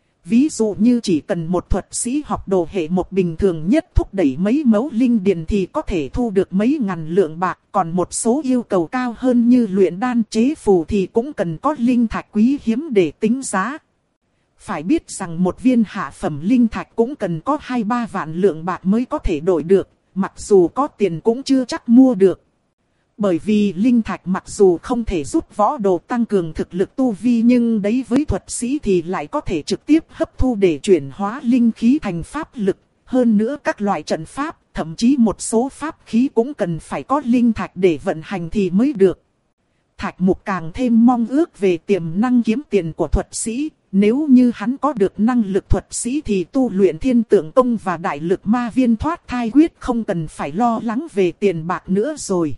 Ví dụ như chỉ cần một thuật sĩ học đồ hệ một bình thường nhất thúc đẩy mấy mẫu linh điền thì có thể thu được mấy ngàn lượng bạc. Còn một số yêu cầu cao hơn như luyện đan chế phù thì cũng cần có linh thạch quý hiếm để tính giá. Phải biết rằng một viên hạ phẩm linh thạch cũng cần có hai ba vạn lượng bạc mới có thể đổi được. Mặc dù có tiền cũng chưa chắc mua được. Bởi vì linh thạch mặc dù không thể giúp võ đồ tăng cường thực lực tu vi nhưng đấy với thuật sĩ thì lại có thể trực tiếp hấp thu để chuyển hóa linh khí thành pháp lực. Hơn nữa các loại trận pháp, thậm chí một số pháp khí cũng cần phải có linh thạch để vận hành thì mới được. Thạch Mục càng thêm mong ước về tiềm năng kiếm tiền của thuật sĩ. Nếu như hắn có được năng lực thuật sĩ thì tu luyện thiên tượng công và đại lực ma viên thoát thai quyết không cần phải lo lắng về tiền bạc nữa rồi.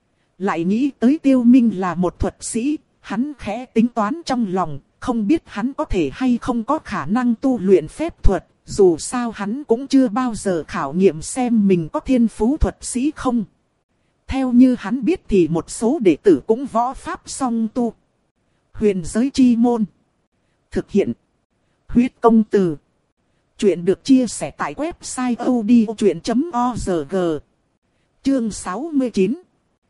Lại nghĩ tới Tiêu Minh là một thuật sĩ, hắn khẽ tính toán trong lòng, không biết hắn có thể hay không có khả năng tu luyện phép thuật, dù sao hắn cũng chưa bao giờ khảo nghiệm xem mình có thiên phú thuật sĩ không. Theo như hắn biết thì một số đệ tử cũng võ pháp song tu. Huyền giới chi môn. Thực hiện. Huyết công từ. Chuyện được chia sẻ tại website odchuyện chấm org. Chương sáu mươi chín.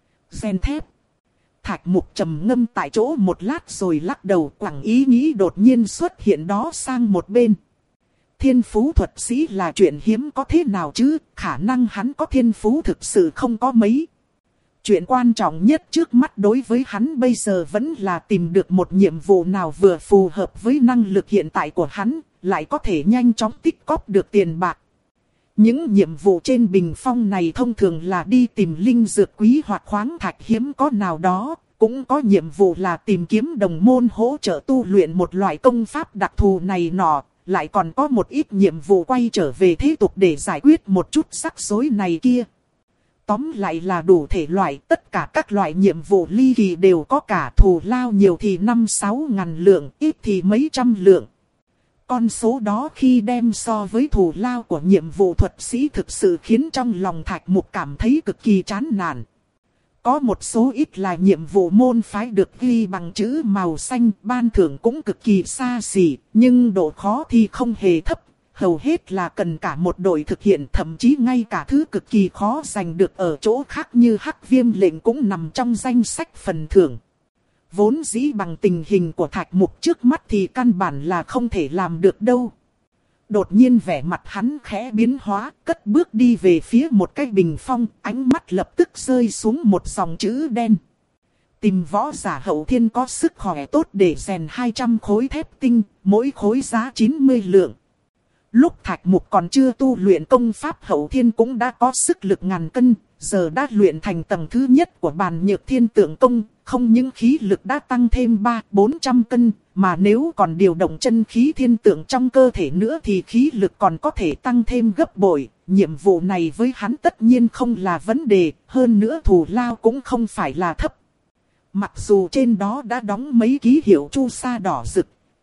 Gen thép. Thạch Mục trầm ngâm tại chỗ một lát rồi lắc đầu, quẳng ý nghĩ đột nhiên xuất hiện đó sang một bên. Thiên phú thuật sĩ là chuyện hiếm có thế nào chứ, khả năng hắn có thiên phú thực sự không có mấy. Chuyện quan trọng nhất trước mắt đối với hắn bây giờ vẫn là tìm được một nhiệm vụ nào vừa phù hợp với năng lực hiện tại của hắn, lại có thể nhanh chóng tích cóp được tiền bạc. Những nhiệm vụ trên bình phong này thông thường là đi tìm linh dược quý hoặc khoáng thạch hiếm có nào đó, cũng có nhiệm vụ là tìm kiếm đồng môn hỗ trợ tu luyện một loại công pháp đặc thù này nọ, lại còn có một ít nhiệm vụ quay trở về thế tục để giải quyết một chút rắc rối này kia. Tóm lại là đủ thể loại, tất cả các loại nhiệm vụ ly kỳ đều có cả, thù lao nhiều thì năm sáu ngàn lượng, ít thì mấy trăm lượng. Con số đó khi đem so với thù lao của nhiệm vụ thuật sĩ thực sự khiến trong lòng Thạch Mục cảm thấy cực kỳ chán nản. Có một số ít là nhiệm vụ môn phái được ghi bằng chữ màu xanh, ban thưởng cũng cực kỳ xa xỉ, nhưng độ khó thì không hề thấp. Hầu hết là cần cả một đội thực hiện, thậm chí ngay cả thứ cực kỳ khó giành được ở chỗ khác như hắc viêm lệnh cũng nằm trong danh sách phần thưởng. Vốn dĩ bằng tình hình của Thạch Mục trước mắt thì căn bản là không thể làm được đâu. Đột nhiên vẻ mặt hắn khẽ biến hóa, cất bước đi về phía một cái bình phong, ánh mắt lập tức rơi xuống một dòng chữ đen. Tìm võ giả hậu thiên có sức khỏe tốt để rèn hai trăm khối thép tinh, mỗi khối giá chín mươi lượng. Lúc Thạch Mục còn chưa tu luyện công pháp hậu thiên cũng đã có sức lực ngàn cân, giờ đã luyện thành tầng thứ nhất của bàn nhược thiên tượng công, không những khí lực đã tăng thêm ba bốn trăm cân, mà nếu còn điều động chân khí thiên tượng trong cơ thể nữa thì khí lực còn có thể tăng thêm gấp bội. Nhiệm vụ này với hắn tất nhiên không là vấn đề, hơn nữa thù lao cũng không phải là thấp. Mặc dù trên đó đã đóng mấy ký hiệu chu sa đỏ rực.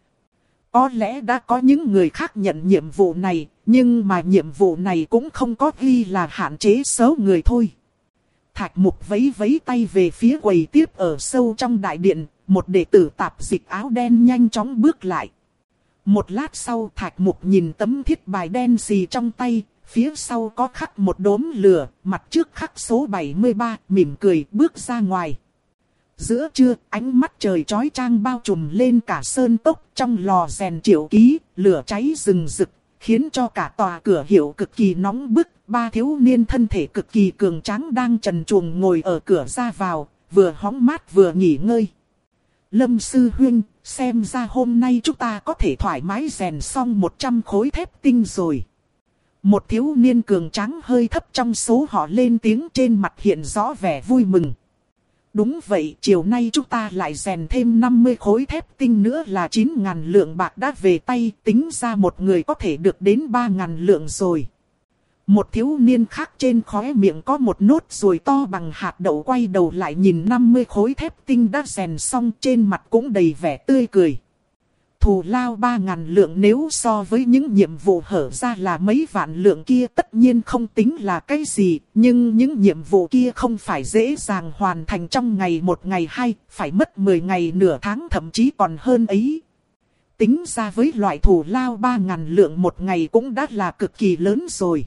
Có lẽ đã có những người khác nhận nhiệm vụ này, nhưng mà nhiệm vụ này cũng không có ghi là hạn chế số người thôi. Thạch Mục vẫy vẫy tay về phía quầy tiếp ở sâu trong đại điện, một đệ tử tạp dịch áo đen nhanh chóng bước lại. Một lát sau Thạch Mục nhìn tấm thiết bài đen xì trong tay, phía sau có khắc một đốm lửa, mặt trước khắc số bảy mươi ba, mỉm cười bước ra ngoài. Giữa trưa, ánh mắt trời chói chang bao trùm lên cả sơn tốc, trong lò rèn triệu ký, lửa cháy rừng rực, khiến cho cả tòa cửa hiệu cực kỳ nóng bức. Ba thiếu niên thân thể cực kỳ cường tráng đang trần truồng ngồi ở cửa ra vào, vừa hóng mát vừa nghỉ ngơi. Lâm sư huynh, xem ra hôm nay chúng ta có thể thoải mái rèn xong một trăm khối thép tinh rồi. Một thiếu niên cường tráng hơi thấp trong số họ lên tiếng, trên mặt hiện rõ vẻ vui mừng. Đúng vậy, chiều nay chúng ta lại rèn thêm năm mươi khối thép tinh nữa là chín nghìn lượng bạc đã về tay, tính ra một người có thể được đến ba nghìn lượng rồi. Một thiếu niên khác trên khóe miệng có một nốt ruồi to bằng hạt đậu quay đầu lại nhìn năm mươi khối thép tinh đã rèn xong, trên mặt cũng đầy vẻ tươi cười. Thù lao ba nghìn lượng nếu so với những nhiệm vụ hở ra là mấy vạn lượng kia tất nhiên không tính là cái gì, nhưng những nhiệm vụ kia không phải dễ dàng hoàn thành trong ngày một ngày hai, phải mất mười ngày nửa tháng thậm chí còn hơn ấy. Tính ra với loại thù lao ba nghìn lượng một ngày cũng đã là cực kỳ lớn rồi.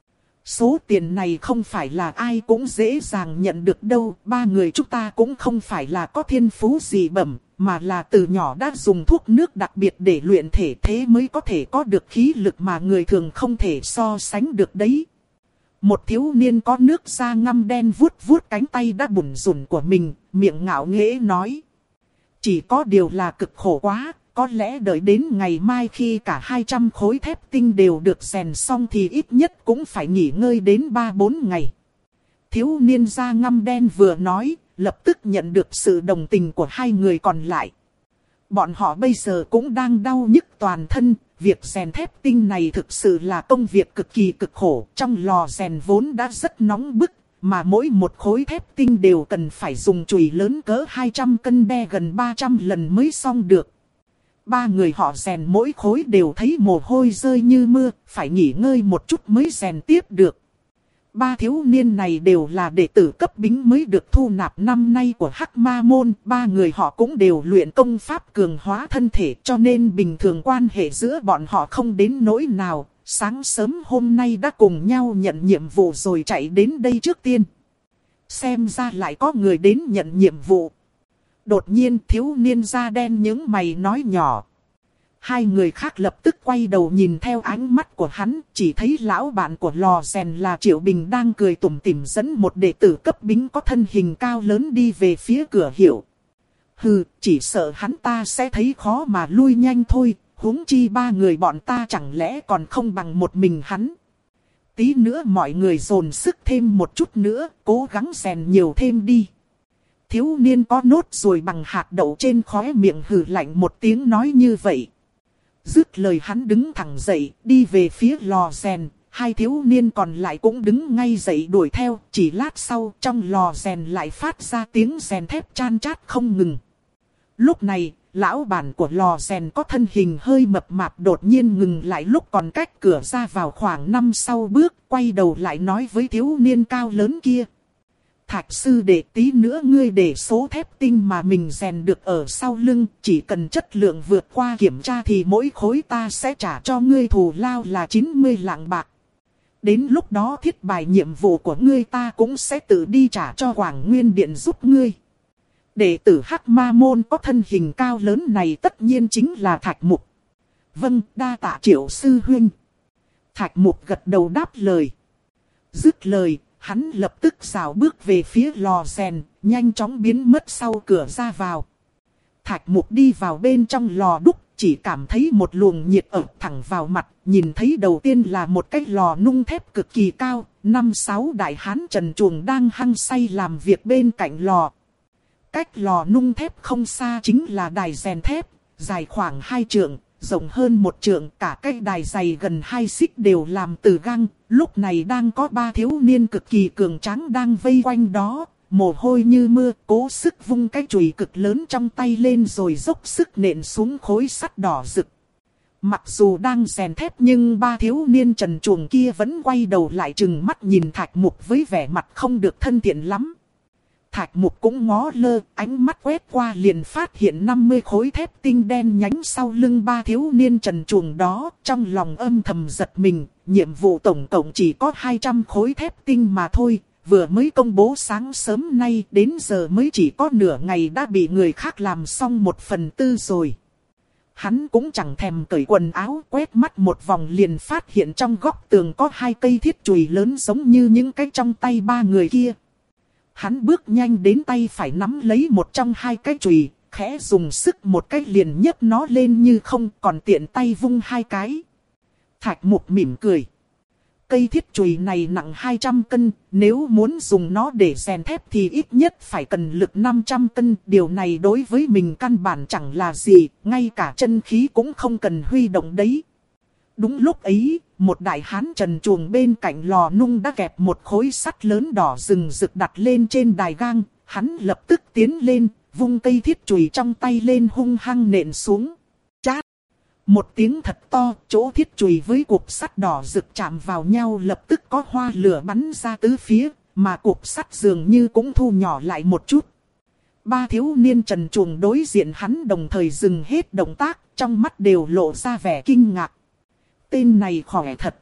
Số tiền này không phải là ai cũng dễ dàng nhận được đâu, ba người chúng ta cũng không phải là có thiên phú gì bẩm, mà là từ nhỏ đã dùng thuốc nước đặc biệt để luyện thể, thế mới có thể có được khí lực mà người thường không thể so sánh được đấy. Một thiếu niên có nước da ngăm đen vuốt vuốt cánh tay đã bủn rủn của mình, miệng ngạo nghễ nói. Chỉ có điều là cực khổ quá. Có lẽ đợi đến ngày mai khi cả hai trăm khối thép tinh đều được rèn xong thì ít nhất cũng phải nghỉ ngơi đến ba bốn ngày. Thiếu niên da ngăm đen vừa nói, lập tức nhận được sự đồng tình của hai người còn lại. Bọn họ bây giờ cũng đang đau nhức toàn thân, việc rèn thép tinh này thực sự là công việc cực kỳ cực khổ. Trong lò rèn vốn đã rất nóng bức, mà mỗi một khối thép tinh đều cần phải dùng chùy lớn cỡ hai trăm cân đe gần ba trăm lần mới xong được. Ba người họ rèn mỗi khối đều thấy mồ hôi rơi như mưa, phải nghỉ ngơi một chút mới rèn tiếp được. Ba thiếu niên này đều là đệ tử cấp bính mới được thu nạp năm nay của Hắc Ma Môn. Ba người họ cũng đều luyện công pháp cường hóa thân thể, cho nên bình thường quan hệ giữa bọn họ không đến nỗi nào. Sáng sớm hôm nay đã cùng nhau nhận nhiệm vụ rồi chạy đến đây trước tiên. Xem ra lại có người đến nhận nhiệm vụ. Đột nhiên thiếu niên da đen những mày nói nhỏ. Hai người khác lập tức quay đầu nhìn theo ánh mắt của hắn, chỉ thấy lão bạn của lò rèn là Triệu Bình đang cười tủm tỉm dẫn một đệ tử cấp bính có thân hình cao lớn đi về phía cửa hiệu. Hừ, chỉ sợ hắn ta sẽ thấy khó mà lui nhanh thôi, huống chi ba người bọn ta chẳng lẽ còn không bằng một mình hắn. Tí nữa mọi người dồn sức thêm một chút nữa, cố gắng rèn nhiều thêm đi. Thiếu niên có nốt ruồi bằng hạt đậu trên khóe miệng hừ lạnh một tiếng nói như vậy. Dứt lời hắn đứng thẳng dậy, đi về phía lò rèn, hai thiếu niên còn lại cũng đứng ngay dậy đuổi theo, chỉ lát sau trong lò rèn lại phát ra tiếng rèn thép chan chát không ngừng. Lúc này, lão bản của lò rèn có thân hình hơi mập mạp đột nhiên ngừng lại lúc còn cách cửa ra vào khoảng năm sáu bước, quay đầu lại nói với thiếu niên cao lớn kia. Thạch sư đệ, tí nữa ngươi để số thép tinh mà mình rèn được ở sau lưng, chỉ cần chất lượng vượt qua kiểm tra thì mỗi khối ta sẽ trả cho ngươi thù lao là chín mươi lạng bạc. Đến lúc đó thiết bài nhiệm vụ của ngươi ta cũng sẽ tự đi trả cho Quảng Nguyên Điện giúp ngươi. Đệ tử Hắc Ma Môn có thân hình cao lớn này tất nhiên chính là Thạch Mục. Vâng, đa tạ Triệu sư huynh. Thạch Mục gật đầu đáp lời. Dứt lời, hắn lập tức rảo bước về phía lò rèn, nhanh chóng biến mất sau cửa ra vào. Thạch Mục đi vào bên trong lò đúc, chỉ cảm thấy một luồng nhiệt ập thẳng vào mặt, nhìn thấy đầu tiên là một cái lò nung thép cực kỳ cao, năm sáu đại hán trần truồng đang hăng say làm việc bên cạnh lò. Cách lò nung thép không xa chính là đài rèn thép, dài khoảng hai trượng, rộng hơn một trượng, cả cái đài dày gần hai xích đều làm từ găng. Lúc này đang có ba thiếu niên cực kỳ cường tráng đang vây quanh đó, mồ hôi như mưa, cố sức vung cái chùy cực lớn trong tay lên rồi dốc sức nện xuống khối sắt đỏ rực. Mặc dù đang rèn thép nhưng ba thiếu niên trần truồng kia vẫn quay đầu lại trừng mắt nhìn Thạch Mục với vẻ mặt không được thân thiện lắm. Thạch Mục cũng ngó lơ, ánh mắt quét qua liền phát hiện năm mươi khối thép tinh đen nhánh sau lưng ba thiếu niên trần truồng đó, trong lòng âm thầm giật mình, nhiệm vụ tổng cộng chỉ có hai trăm khối thép tinh mà thôi, vừa mới công bố sáng sớm nay đến giờ mới chỉ có nửa ngày đã bị người khác làm xong một phần tư rồi. Hắn cũng chẳng thèm cởi quần áo, quét mắt một vòng liền phát hiện trong góc tường có hai cây thiết chùy lớn giống như những cái trong tay ba người kia. Hắn bước nhanh đến tay phải nắm lấy một trong hai cái chùy, khẽ dùng sức một cái liền nhấc nó lên như không, còn tiện tay vung hai cái. Thạch Mục mỉm cười. Cây thiết chùy này nặng hai trăm cân, nếu muốn dùng nó để rèn thép thì ít nhất phải cần lực năm trăm cân. Điều này đối với mình căn bản chẳng là gì, ngay cả chân khí cũng không cần huy động đấy. Đúng lúc ấy, một đại hán trần truồng bên cạnh lò nung đã kẹp một khối sắt lớn đỏ rừng rực đặt lên trên đài gang. Hắn lập tức tiến lên, vung cây thiết chùy trong tay lên hung hăng nện xuống. Chát! Một tiếng thật to, chỗ thiết chùy với cục sắt đỏ rực chạm vào nhau lập tức có hoa lửa bắn ra tứ phía, mà cục sắt dường như cũng thu nhỏ lại một chút. Ba thiếu niên trần truồng đối diện hắn đồng thời dừng hết động tác, trong mắt đều lộ ra vẻ kinh ngạc. Tên này khỏe thật.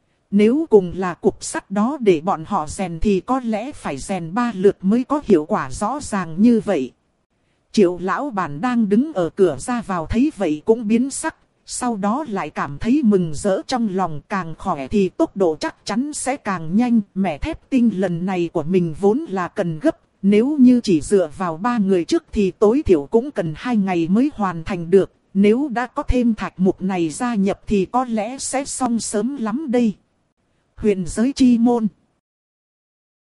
Nếu cùng là cục sắt đó để bọn họ rèn thì có lẽ phải rèn ba lượt mới có hiệu quả rõ ràng như vậy. Triệu lão bản đang đứng ở cửa ra vào thấy vậy cũng biến sắc, sau đó lại cảm thấy mừng rỡ trong lòng, càng khỏe thì tốc độ chắc chắn sẽ càng nhanh. Mẻ thép tinh lần này của mình vốn là cần gấp, nếu như chỉ dựa vào ba người trước thì tối thiểu cũng cần hai ngày mới hoàn thành được. Nếu đã có thêm Thạch Mục này gia nhập thì có lẽ sẽ xong sớm lắm đây. Huyền giới chi môn.